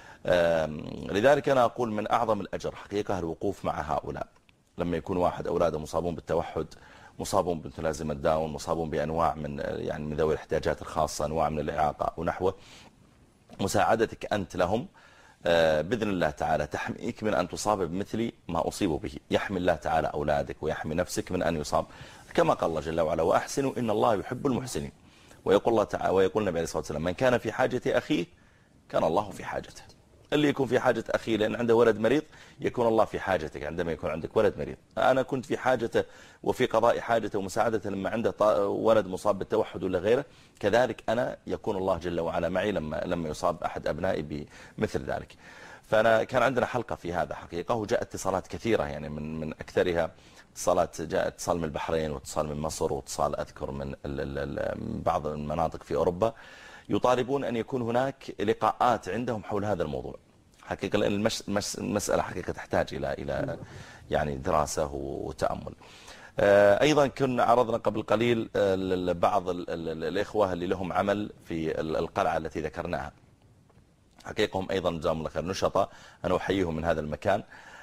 لذلك أنا أقول من أعظم الأجر حقيقة الوقوف مع هؤلاء لما يكون واحد أولاده مصابون بالتوحد مصابون بمتلازمة داون، مصابون بأنواع من ذوي الاحتياجات الخاصة، أنواع من الإعاقة ونحوه. مساعدتك أنت لهم بإذن الله تعالى تحميك من أن تصاب بمثل ما أصيبوا به. يحمي الله تعالى أولادك ويحمي نفسك من أن يصاب، كما قال الله جل وعلا: وأحسنوا إن الله يحب المحسنين. ويقول الله تعالى، ويقول النبي عليه الصلاة والسلام: من كان في حاجة أخيه كان الله في حاجته. اللي يكون في حاجة أخيه لأن عنده ولد مريض يكون الله في حاجتك عندما يكون عندك ولد مريض. أنا كنت في حاجته وفي قضاء حاجته ومساعدته لما عنده ولد مصاب بالتوحد ولا غيره، كذلك أنا يكون الله جل وعلا معي لما يصاب أحد أبنائي بمثل ذلك. فأنا كان عندنا حلقة في هذا حقيقة، وجاء اتصالات كثيرة يعني من أكثرها اتصالات، جاء اتصال من البحرين واتصال من مصر واتصال أذكر من بعض المناطق في أوروبا يطالبون أن يكون هناك لقاءات عندهم حول هذا الموضوع حقيقة، لأن المسألة حقيقة تحتاج إلى يعني دراسة وتأمل. أيضا كنا عرضنا قبل قليل بعض الإخوة اللي لهم عمل في القلعة التي ذكرناها، حقيقة هم أيضا جزاهم الله خير نشطاء، أنا أحييهم من هذا المكان.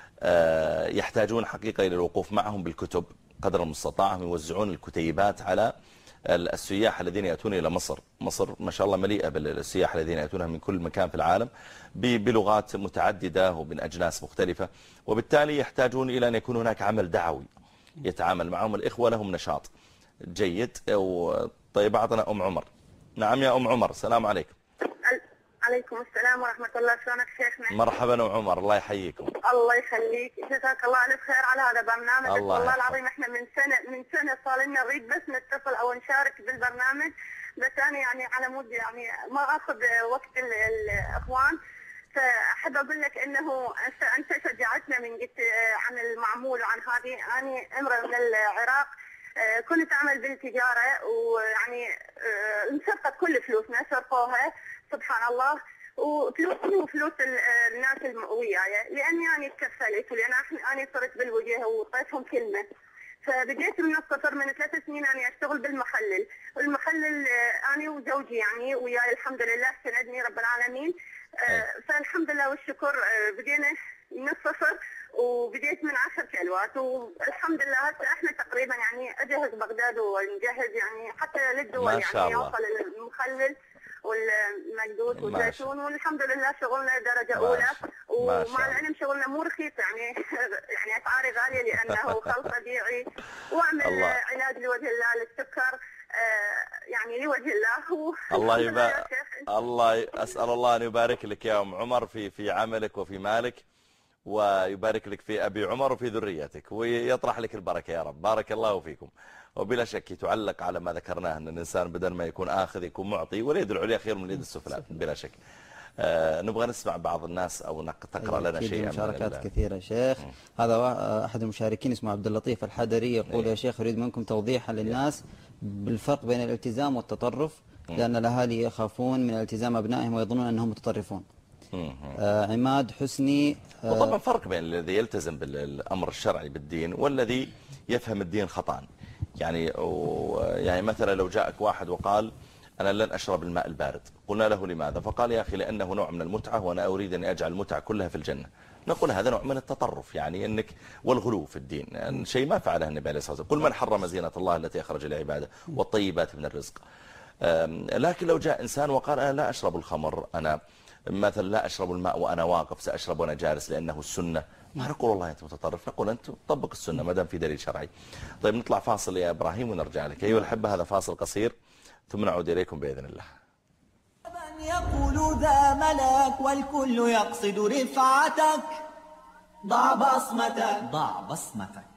يحتاجون حقيقة إلى الوقوف معهم بالكتب قدر المستطاع، يوزعون الكتيبات على السياح الذين يأتون إلى مصر. مصر ما شاء الله مليئة بالسياح الذين يأتونها من كل مكان في العالم بلغات متعددة ومن أجناس مختلفة، وبالتالي يحتاجون إلى أن يكون هناك عمل دعوي يتعامل معهم. الإخوة لهم نشاط جيد. طيب أعطنا أم عمر. نعم يا أم عمر، السلام عليكم. عليكم السلام ورحمة الله. شلونك شيخنا؟ مرحبا أم عمر، الله يحييكم. الله يخليك، جزاك الله ألف خير على هذا البرنامج. والله العظيم احنا من سنة صار لنا نريد بس نتصل أو نشارك بالبرنامج، بس أنا يعني على مود يعني ما أخذ وقت الإخوان. فأحب أقول لك إنه أنت شجعتنا من قلت عن المعمول وعن هذه. أنا امرأة من العراق، كنت أعمل بالتجارة ويعني انسرقت كل فلوسنا، سرقوها سبحان الله، وفلوسي وفلوس الناس وياي، لاني انا تكفلت ولان انا صرت بالوجه وطيتهم كلمه. فبديت من الصفر، من 3 سنين انا اشتغل بالمخلل، والمخلل انا وزوجي يعني وياي الحمد لله سندني رب العالمين. فالحمد لله والشكر بدينا من الصفر وبديت من 10 كيلوات، والحمد لله هسه احنا تقريبا يعني اجهز بغداد ونجهز يعني حتى للدول يعني يوصل المخلل والمقدوس والزيتون، والحمد لله شغلنا درجة أولى. ومع العلم شغلنا مو رخيص يعني أسعاري غالية لأنه خلط طبيعي، وأعمل علاج لوجه الله للسكر يعني لوجه الله. الله يبارك. الله أسأل الله أن يبارك لك يا أم عمر في عملك وفي مالك، ويبارك لك في أبي عمر وفي ذريتك، ويطرح لك البركة يا رب. بارك الله فيكم. وبلا شك تعلق على ما ذكرناه أن الإنسان بدل ما يكون آخذ يكون معطي، واليد العليا خير من اليد السفلى بلا شك. نبغى نسمع بعض الناس أو تقرأ لنا شيئا. مشاركات كثيرة شيخ. هذا أحد المشاركين اسمه عبد اللطيف الحدري يقول: يا شيخ أريد منكم توضيحا للناس بالفرق بين الالتزام والتطرف، لأن الأهالي يخافون من التزام أبنائهم ويظنون أنهم متطرفون. عماد حسني. وطبعا فرق بين الذي يلتزم بالأمر الشرعي بالدين والذي يفهم الدين خطأ. يعني مثلا لو جاءك واحد وقال: أنا لن أشرب الماء البارد، قلنا له: لماذا؟ فقال: يا أخي لأنه نوع من المتعة وأنا أريد أن أجعل المتعة كلها في الجنة. نقول هذا نوع من التطرف، يعني أنك والغلو في الدين، يعني شيء ما فعله النبي عليه الصلاة والسلام. قل من حرم زينة الله التي أخرج لعباده والطيبات من الرزق. لكن لو جاء إنسان وقال: أنا لا أشرب الخمر، أنا مثلا لا أشرب الماء وأنا واقف، سأشرب وأنا جالس لأنه السنة، ما نقول والله أنت متطرف، نقول أنت طبق السنة ما دام في دليل شرعي. طيب نطلع فاصل يا إبراهيم ونرجع لك. أيها الأحبة هذا فاصل قصير ثم نعود إليكم بإذن الله. من يقول ذا ملك والكل يقصد رفعتك، ضع بصمتك، ضع بصمتك.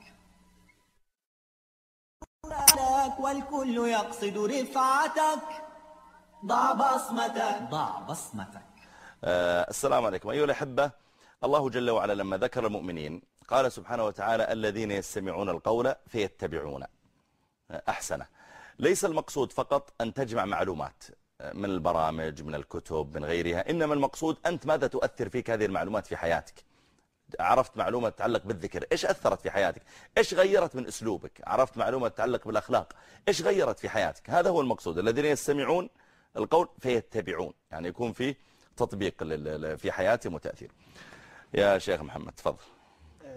والكل يقصد رفعتك، ضع بصمتك، ضع بصمتك. السلام عليكم أيها الأحبة. الله جل وعلا لما ذكر المؤمنين قال سبحانه وتعالى: الذين يستمعون القول فيتبعون أحسنه. ليس المقصود فقط أن تجمع معلومات من البرامج من الكتب من غيرها، إنما المقصود أنت ماذا تؤثر فيك هذه المعلومات في حياتك. عرفت معلومة تتعلق بالذكر، إيش أثرت في حياتك؟ إيش غيرت من أسلوبك؟ عرفت معلومة تتعلق بالأخلاق، إيش غيرت في حياتك؟ هذا هو المقصود. الذين يستمعون القول فيتبعون، يعني يكون فيه تطبيق في حياتهم وتأثير. يا شيخ محمد تفضل.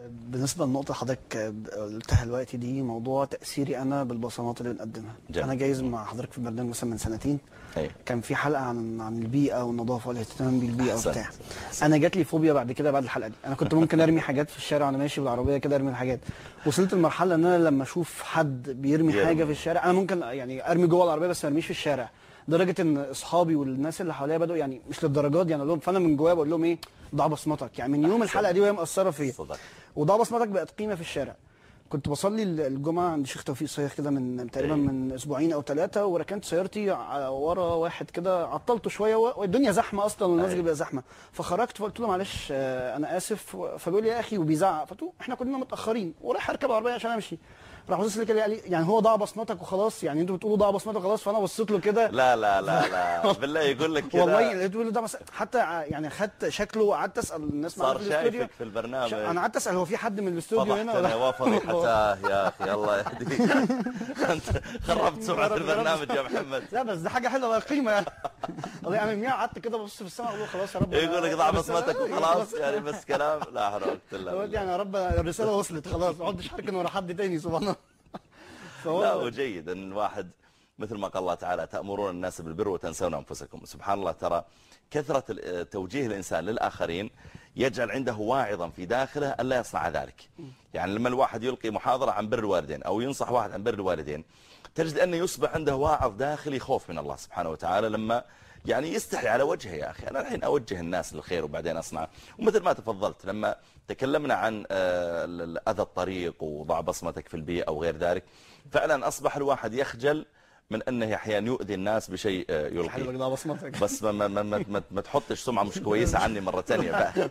بالنسبه للنقطه حضرتك قلتها دلوقتي دي، موضوع تاثيري انا بالبصمات اللي بنقدمها. انا جايز مع حضرتك في البرنامج مثلا من سنتين، كان في حلقه عن البيئه والنظافه والاهتمام بالبيئه وبتاع. انا جات لي فوبيا بعد كده بعد الحلقه دي. انا كنت ممكن ارمي حاجات في الشارع وانا ماشي بالعربيه كده، ارمي الحاجات. وصلت لمرحله ان انا لما اشوف حد بيرمي حاجه في الشارع انا ممكن يعني ارمي جوه العربيه بس ما ارميش في الشارع، لدرجه ان اصحابي والناس اللي حواليا بدأوا يعني مش للدرجات دي، يعني اقول لهم، فانا من جوايا بقول لهم ايه، ضع بصمتك. يعني من يوم الحلقه دي وهي مأثره فيا، وضع بصمتك بقت قيمه في الشارع. كنت بصلي الجمعه عند شيخ توفيق صيغ كده من تقريبا من اسبوعين او 3، وركنت سيارتي ورا واحد كده، عطلته شويه والدنيا زحمه اصلا والمسجد بقى زحمه، فخرجت فقلت له معلش انا اسف، فبيقول لي يا اخي وبيزعق، فقلت له احنا كلنا متاخرين ورايح اركب عربيه عشان امشي. راح بص لي كده قال لي يعني هو ضاع بصمتك وخلاص، يعني انتوا بتقولوا ضاع بصمتك وخلاص. فانا بصيت له كده، لا لا لا لا بالله يقول لك كده والله لقيته بيقول له ده حتى يعني خدت شكله وقعدت اسال الناس معايا في الاستوديو، صار شايفك في البرنامج. انا قعدت اسال هو في حد من الاستوديو هنا ولا وفضيحتاه يا اخي الله يهديك. انت خربت سمعه البرنامج يا محمد. لا بس دي حاجه حلوه قيمه يعني. انا من قعدت كده ببص في السماء اقول له خلاص يا رب، يقول لك ضاع بصمتك وخلاص يعني بس كلام. لا حول ولا قوه الا بالله. يعني يا رب الرساله وصلت خلاص، ما اقعدش اركن ورا حد تاني. سبحان الله. لا وجيد ان الواحد مثل ما قال الله تعالى تأمرون الناس بالبر وتنسون أنفسكم. سبحان الله، ترى كثرة توجيه الإنسان للآخرين يجعل عنده واعظا في داخله ألا يصنع ذلك. يعني لما الواحد يلقي محاضرة عن بر الوالدين أو ينصح واحد عن بر الوالدين، تجد أنه يصبح عنده واعظ داخلي خوف من الله سبحانه وتعالى، لما يعني يستحي على وجهه، يا أخي أنا الحين أوجه الناس للخير وبعدين أصنع. ومثل ما تفضلت لما تكلمنا عن أذى الطريق وضع بصمتك في البيئة أو غير ذلك، فعلا أصبح الواحد يخجل من أنه أحيانا يؤذي الناس بشيء يلقي. بس ما تحطش سمعة مش كويسة عني مرة ثانية بقى.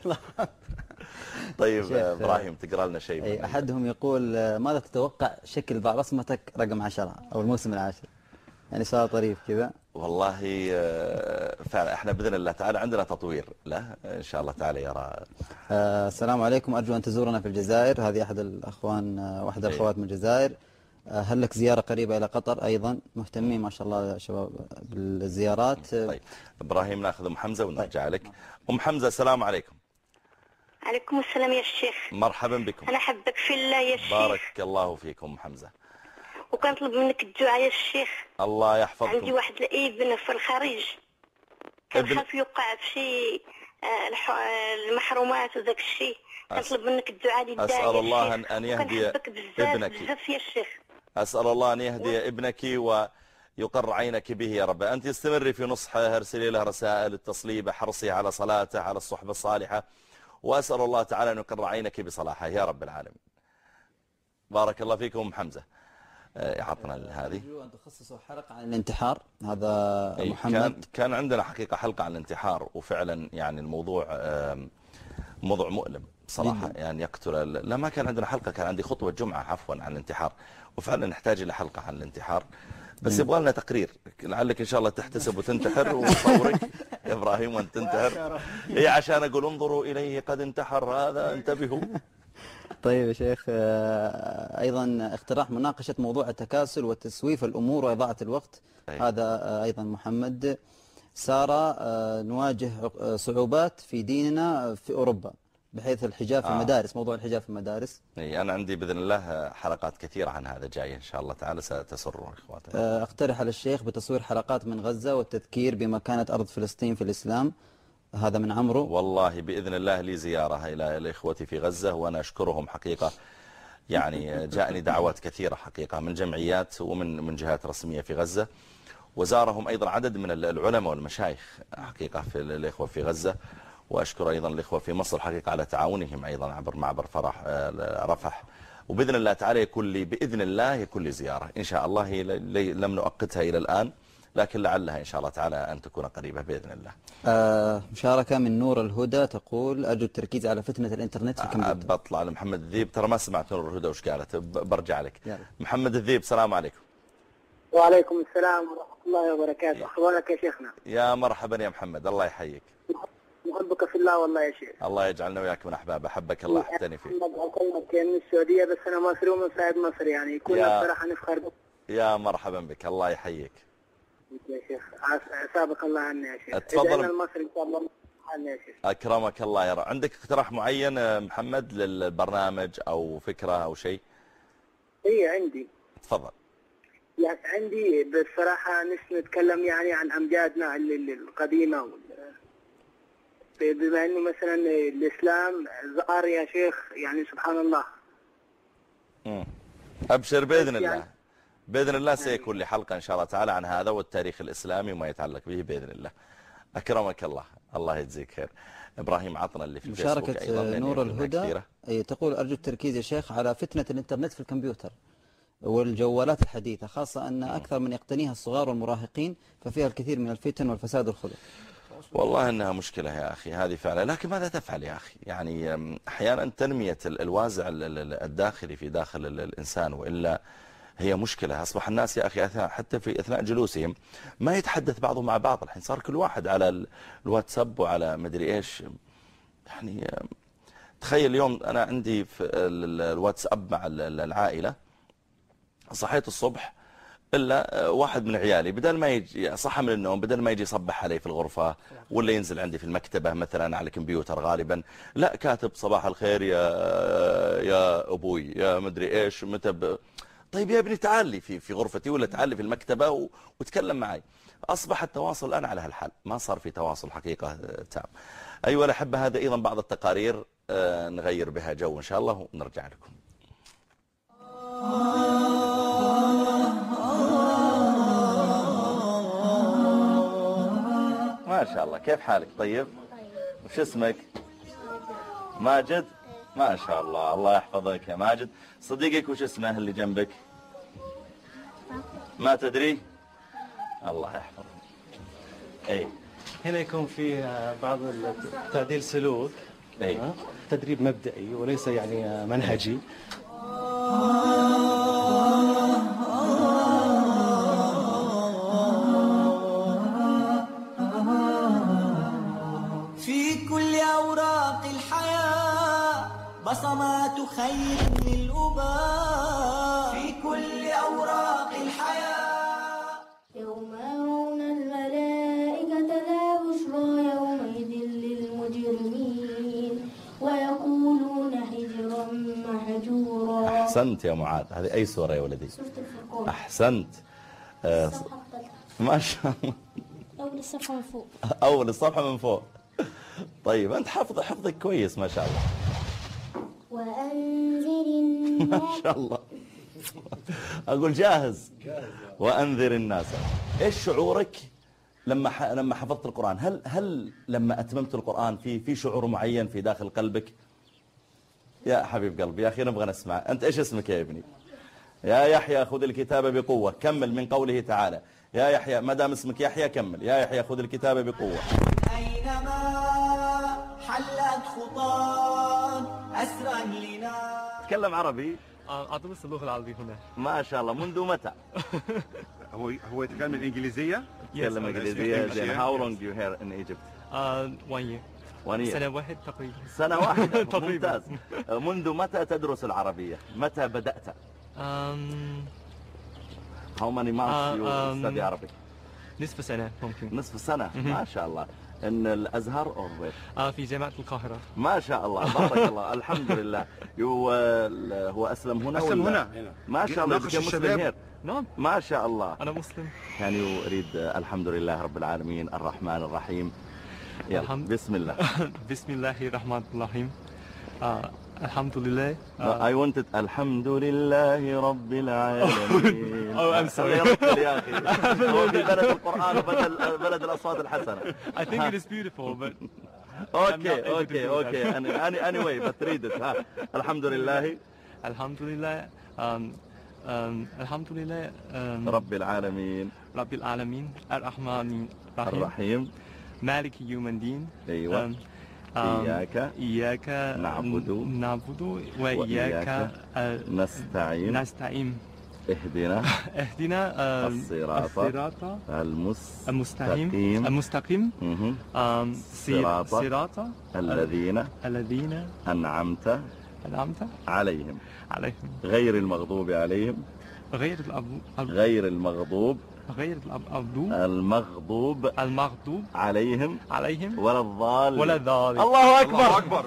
طيب إبراهيم تقرأ لنا شيء. أحدهم يقول ماذا تتوقع شكل ضع بصمتك رقم 10 أو الموسم العاشر؟ يعني سؤال طريف كذا. والله فعلا احنا بإذن الله تعالى عندنا تطوير له إن شاء الله تعالى يرى. السلام عليكم، أرجو أن تزورنا في الجزائر. هذه أحد الأخوان واحدة الأخوات من الجزائر. هل لك زيارة قريبة إلى قطر أيضا؟ مهتمين ما شاء الله شباب بالزيارات. طيب إبراهيم ناخذ أم حمزة ونرجع لك. أم حمزة السلام عليكم. عليكم السلام يا شيخ. مرحبا بكم. أنا أحبك في الله يا شيخ. بارك الله فيكم أم حمزة. وكنطلب منك الدعاء يا الشيخ. الله يحفظكم. عندي واحد الابن في الخارج، كنخاف يوقع في شيء المحرومات وذاك الشيء، كنطلب منك الدعاء لله. أسأل الله أن يهدي ابنك. بزاف يا شيخ. أسأل الله أن يهدي ابنك ويقر عينك به يا رب. أنت استمري في نصحه، ارسلي له رسائل، اتصلي به، حرصي على صلاته، على الصحبة الصالحة، وأسأل الله تعالى أن يقر عينك بصلاحه يا رب العالمين. بارك الله فيكم حمزة. عطنا هذه. أرجو أن تخصصوا حلقة عن الانتحار. هذا محمد. كان عندنا حقيقة حلقة عن الانتحار، وفعلا يعني الموضوع موضوع مؤلم صراحة. يعني يقتل. لا ما كان عندنا حلقة، كان عندي خطبة جمعة عفوا عن الانتحار، وفعلا نحتاج إلى حلقة عن الانتحار، بس يبغى لنا تقرير. لعلك إن شاء الله تحتسب وتنتحر ونصورك يا إبراهيم وأنت تنتحر، هي عشان أقول انظروا إليه قد انتحر هذا، انتبهوا. طيب يا شيخ، أيضا اقتراح مناقشة موضوع التكاسل وتسويف الأمور وإضاعة الوقت. هذا أيضا محمد. سارة، نواجه صعوبات في ديننا في أوروبا بحيث الحجاب في المدارس، موضوع الحجاب في المدارس. أنا عندي بإذن الله حلقات كثيرة عن هذا جاية إن شاء الله تعالى ستسر إخواتنا. اقترح على الشيخ بتصوير حلقات من غزة والتذكير بمكانة أرض فلسطين في الإسلام. هذا من عمرو. والله بإذن الله لي زيارة إلى إخوتي في غزة، وأنا أشكرهم حقيقة. يعني جاءني دعوات كثيرة حقيقة من جمعيات ومن جهات رسمية في غزة، وزارهم أيضا عدد من العلماء والمشايخ حقيقة في الإخوة في غزة. وأشكر أيضا الإخوة في مصر حقيقة على تعاونهم أيضا عبر معبر رفح. وبإذن الله تعالى يكون لي بإذن الله يكون لي زيارة إن شاء الله. هي لم نؤقتها إلى الآن، لكن لعلها إن شاء الله تعالى أن تكون قريبة بإذن الله. مشاركة من نور الهدى تقول أرجو التركيز على فتنة الإنترنت في الكمبيوتر. بطلع لمحمد الذيب، ترى ما سمعت نور الهدى وش قالت، برجع لك. محمد الذيب السلام عليكم. وعليكم السلام ورحمة الله وبركاته. أخبارك يا شيخنا؟ يا مرحبا يا محمد، الله يحييك. محبك في الله والله يا شيخ. الله يجعلنا وياك من أحباب، أحبك الله احتني فيك. محمد أكلمك من السعودية، بس أنا مصري ومن صعيد مصر، يعني كنا بصراحة نفخر بك. يا مرحبا بك، الله يحييك يا شيخ. سابق الله عني يا شيخ. تفضل. المصري إن شاء الله حالنا يا شيخ. أكرمك الله يا رب. عندك اقتراح معين محمد للبرنامج أو فكرة أو شيء؟ عندي. تفضل. يعني عندي بصراحة نتكلم يعني عن أمجادنا القديمة، بما أنه مثلا الإسلام ظهر يا شيخ، يعني سبحان الله. أبشر بإذن الله، بإذن الله سيكون لي حلقة إن شاء الله تعالى عن هذا والتاريخ الإسلامي وما يتعلق به بإذن الله. أكرمك الله، الله يجزيك خير. إبراهيم عطنا اللي في الفيسبوك مشاركة نور الهدى تقول أرجو التركيز يا شيخ على فتنة الإنترنت في الكمبيوتر والجوالات الحديثة، خاصة أن أكثر من يقتنيها الصغار والمراهقين، ففيها الكثير من الفتن والفساد والخلق. والله أنها مشكلة يا أخي هذه فعلا، لكن ماذا تفعل يا أخي؟ يعني أحيانا تنمية الوازع الداخلي في داخل الإنسان، وإلا هي مشكلة. أصبح الناس يا أخي حتى في أثناء جلوسهم ما يتحدث بعضهم مع بعض، الحين صار كل واحد على الواتساب وعلى مدري إيش. يعني تخيل اليوم أنا عندي في الواتساب مع العائلة، صحيت الصبح إلا واحد من عيالي بدل ما يجي صحى من النوم، بدل ما يجي يصبح علي في الغرفة ولا ينزل عندي في المكتبة مثلا على الكمبيوتر غالبا، لا كاتب صباح الخير يا أبوي يا مدري إيش متى طيب يا ابني تعال لي في غرفتي ولا تعال لي في المكتبة وتكلم معي. أصبح التواصل الآن على هالحال، ما صار في تواصل حقيقة تام. أيها الأحبة هذا أيضا بعض التقارير نغير بها جو إن شاء الله ونرجع لكم. ما شاء الله، كيف حالك؟ طيب وش اسمك؟ ماجد؟ ما شاء الله، الله يحفظك يا ماجد. صديقك وش اسمه اللي جنبك؟ ما تدري؟ الله يحفظك. اي هنا يكون في بعض تعديل سلوك، تدريب مبدئي وليس يعني منهجي. في كل أوراق الحياة بصمات خير للأباء، في كل أوراق الحياة. يوم يرون الملائكة لا بشرى يومئذ للمجرمين ويقولون حجرا محجورا. أحسنت يا معاذ. هذه أي سورة يا ولدي؟ سورة الفرقان. أحسنت. ما شاء الله. أول الصفحة من فوق. أول الصفحة من فوق. طيب أنت حفظك كويس ما شاء الله. وأنذر الناس. ما شاء الله. أقول جاهز. وأنذر الناس. إيش شعورك لما حفظت القرآن؟ هل لما أتممت القرآن في شعور معين في داخل قلبك؟ يا حبيب قلبي يا أخي نبغى نسمع. أنت إيش اسمك يا ابني؟ يا يحيى خذ الكتاب بقوة. كمل من قوله تعالى يا يحيى، ما دام اسمك يحيى كمل يا يحيى خذ الكتاب بقوة. أينما حلت خطاك أسرا لنا. تكلم عربي؟ أدرس اللغة العربية هنا. ما شاء الله. منذ متى؟ هو يتكلم الإنجليزية؟ يتكلم الإنجليزية. then how long you here in Egypt? 1 year. 1 year. سنة واحدة تقريبا. سنة واحدة. ممتاز. منذ متى تدرس العربية؟ متى بدأت؟ How many months you study Arabic? نصف سنة ممكن. نصف سنة. ما شاء الله. إن الأزهر أو وين؟ في جامعة القاهرة. ما شاء الله بارك الله. الحمد لله. هو أسلم هنا؟ أسلم هنا. ما شاء الله. مسلم هنا. نعم. ما شاء الله. أنا مسلم. كان يريد الحمد لله رب العالمين الرحمن الرحيم. يلا بسم الله. بسم الله الرحمن الرحيم. الحمد لله. I wanted الحمد لله رب العالمين. I'm sorry. يا أخي هو في بلد القرآن وبدل بلد الأصوات الحسنة. I think it is beautiful but okay anyway but read it. الحمد لله. الحمد لله. الحمد لله رب العالمين. رب العالمين الرحمن الرحيم مالك يوم الدين. أيوة. إياك نعبد وإياك نستعين. اهدنا الصراط المستقيم صراط الذين أنعمت عليهم غير المغضوب عليهم غير المغضوب المغضوب عليهم ولا الضالين ولا الضالين. الله أكبر. الله أكبر.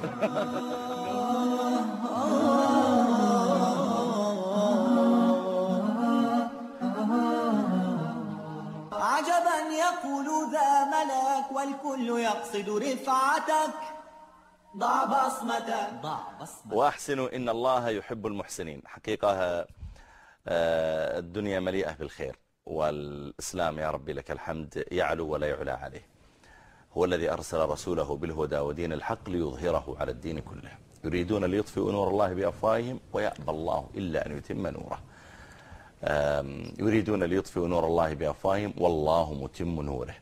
عجبا يقول ذا ملك والكل يقصد رفعتك ضع بصمتك. وأحسنوا إن الله يحب المحسنين. حقيقة الدنيا مليئة بالخير، والإسلام يا ربي لك الحمد يعلو ولا يعلى عليه. هو الذي أرسل رسوله بالهدى ودين الحق ليظهره على الدين كله. يريدون ليطفئوا نور الله بأفواههم ويأبى الله إلا أن يتم نوره. يريدون ليطفئوا نور الله بأفواههم والله متم نوره.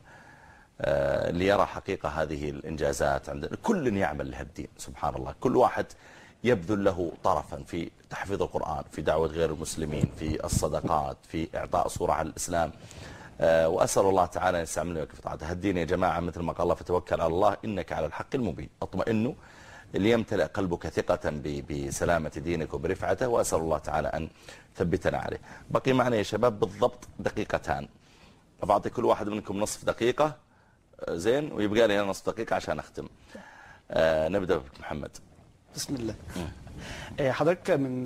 ليرى حقيقة هذه الإنجازات عندنا. كل يعمل لهالدين سبحان الله، كل واحد يبذل له طرفا في تحفيظ القرآن، في دعوة غير المسلمين، في الصدقات، في إعطاء صورة على الإسلام. وأسأل الله تعالى أن يستعملنا في طاعته. هالدين يا جماعة مثل ما قال الله فتوكل على الله إنك على الحق المبين. اطمئنوا ليمتلئ قلبك ثقة بسلامة دينك وبرفعته، وأسأل الله تعالى أن ثبتنا عليه. بقي معنا يا شباب بالضبط دقيقتان، أعطي كل واحد منكم نصف دقيقة زين، ويبقى لي نصف دقيقة عشان أختم. نبدأ بك محمد. بسم الله. حضرتك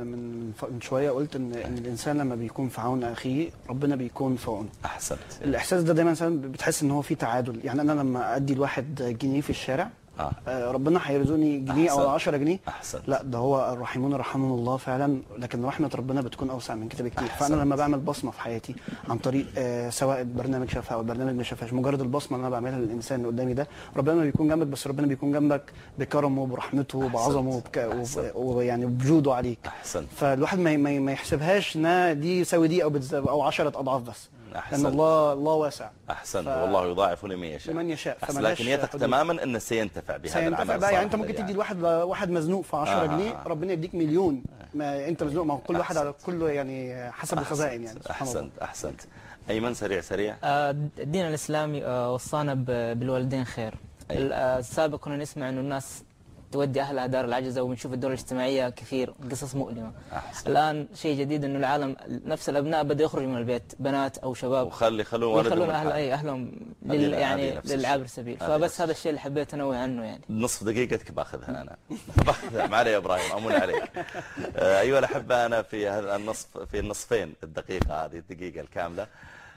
من شويه قلت ان الانسان لما بيكون في عون اخيه ربنا بيكون في عونه. احسنت. الاحساس ده دايما بتحس ان هو في تعادل. يعني انا لما ادي الواحد جنيه في الشارع ربنا هيرزقني جنيه او 10 جنيه. أحسنت. لا ده هو الراحمون رحمهم الله فعلا، لكن رحمه ربنا بتكون اوسع من كده بكتير. فانا لما بعمل بصمه في حياتي عن طريق سواء البرنامج شافها او البرنامج ما شافهاش، مجرد البصمه اللي انا بعملها للانسان اللي قدامي ده، ربنا بيكون جنبك، بس ربنا بيكون جنبك بكرمه وبرحمته وبعظمه ويعني بوجوده عليك. احسنت. فالواحد ما يحسبهاش ان دي يساوي دي او 10 اضعاف بس. أحسنت. لأن الله واسع. أحسنت. والله يضاعف لمن يشاء. لكن يثق تماما أنه سينتفع بهذا العمل. يعني أنت ممكن تدي واحد مزنوق في 10 جنيه ربنا يديك مليون. ما أنت مزنوق، ما كل واحد على كله يعني حسب الخزائن يعني. أحسنت. أيمن سريع. الدين الإسلامي وصانا بالوالدين خير. السابق كنا نسمع إنه الناس تودي أهلها دار العجزة، وبنشوف الدور الاجتماعية كثير قصص مؤلمة. الآن شيء جديد إنه العالم نفس الأبناء بدأ يخرجوا من البيت، بنات أو شباب، ويخلون أهلهم يعني للعابر سبيل. فبس هذا الشيء اللي حبيت أنوه عنه. يعني نصف دقيقتك باخذها أنا. باخذها معلي يا إبراهيم، أمون عليك. أيها الأحبة، أنا في هذا النصف، في النصفين الدقيقة هذه الدقيقة الكاملة،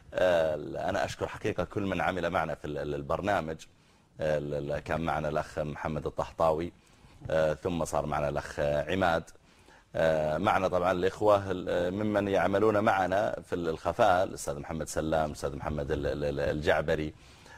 أنا أشكر حقيقة كل من عمل معنا في البرنامج. كان معنا الأخ محمد الطحطاوي، ثم صار معنا الأخ عماد، معنا طبعا الإخوة ممن يعملون معنا في الخفاء، الأستاذ محمد سلام، الأستاذ محمد الجعبري،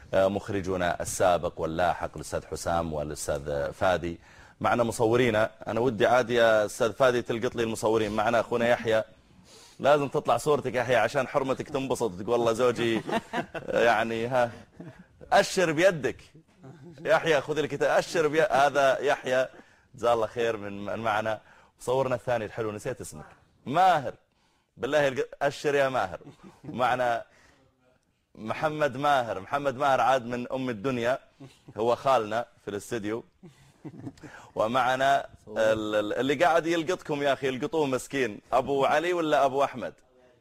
مخرجنا السابق واللاحق الأستاذ حسام والأستاذ فادي، معنا مصورينا. أنا ودي عادي يا أستاذ فادي تلقط لي المصورين. معنا أخونا يحيى، لازم تطلع صورتك يحيى عشان حرمتك تنبسط تقول والله زوجي يعني ها أشر بيدك يحيى، خذ الكتاب أشر بيدك. هذا يحيى جزاه الله خير من معنا. صورنا الثاني الحلو نسيت اسمك، ماهر، بالله أشر يا ماهر. معنا محمد ماهر عاد من أم الدنيا، هو خالنا في الاستديو. ومعنا اللي قاعد يلقطكم يا أخي، يلقطوه مسكين، أبو علي ولا أبو أحمد؟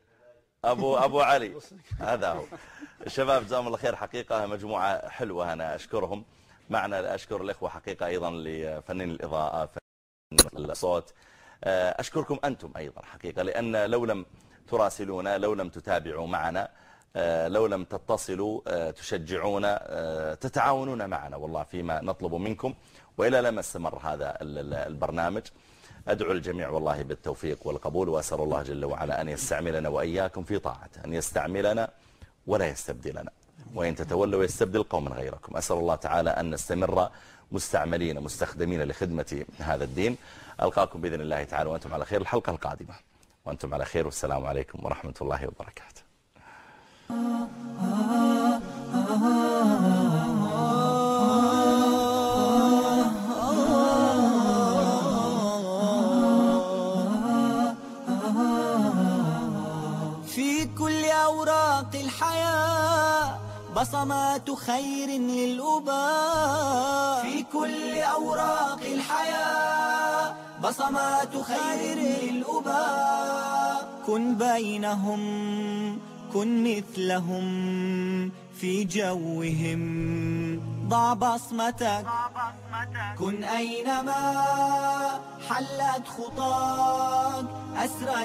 أبو علي، هذا هو. الشباب جزاهم الله خير، حقيقة مجموعة حلوة، أنا أشكرهم. معنا أشكر الإخوة حقيقة أيضا لفنين الإضاءة، فنين الصوت. أشكركم أنتم أيضا حقيقة، لأن لو لم تراسلونا، لو لم تتابعوا معنا، لو لم تتصلوا تشجعونا، تتعاونون معنا والله فيما نطلب منكم، وإلى لما استمر هذا البرنامج. أدعو الجميع والله بالتوفيق والقبول، وأسأل الله جل وعلا أن يستعملنا وإياكم في طاعته، أن يستعملنا ولا يستبدلنا، وإن تتولوا يستبدل قوما غيركم. أسأل الله تعالى أن نستمر مستعملين مستخدمين لخدمة هذا الدين. ألقاكم بإذن الله تعالى وأنتم على خير الحلقة القادمة، وأنتم على خير، والسلام عليكم ورحمة الله وبركاته. في كل أوراق الحياة بصمات خير للأباء. في كل أوراق الحياة بصمات خير للأباء. كن بينهم كن مثلهم في جوهم، ضع بصمتك كن أينما حلت خطاك، أسرا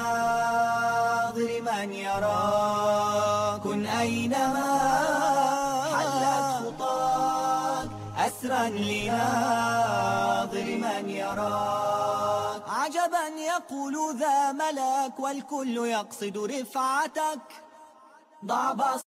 لناظر من يراك. كن أينما حلت خطاك، أسرا لناظر من يراك. عجبا يقول ذا ملك والكل يقصد رفعتك، ضع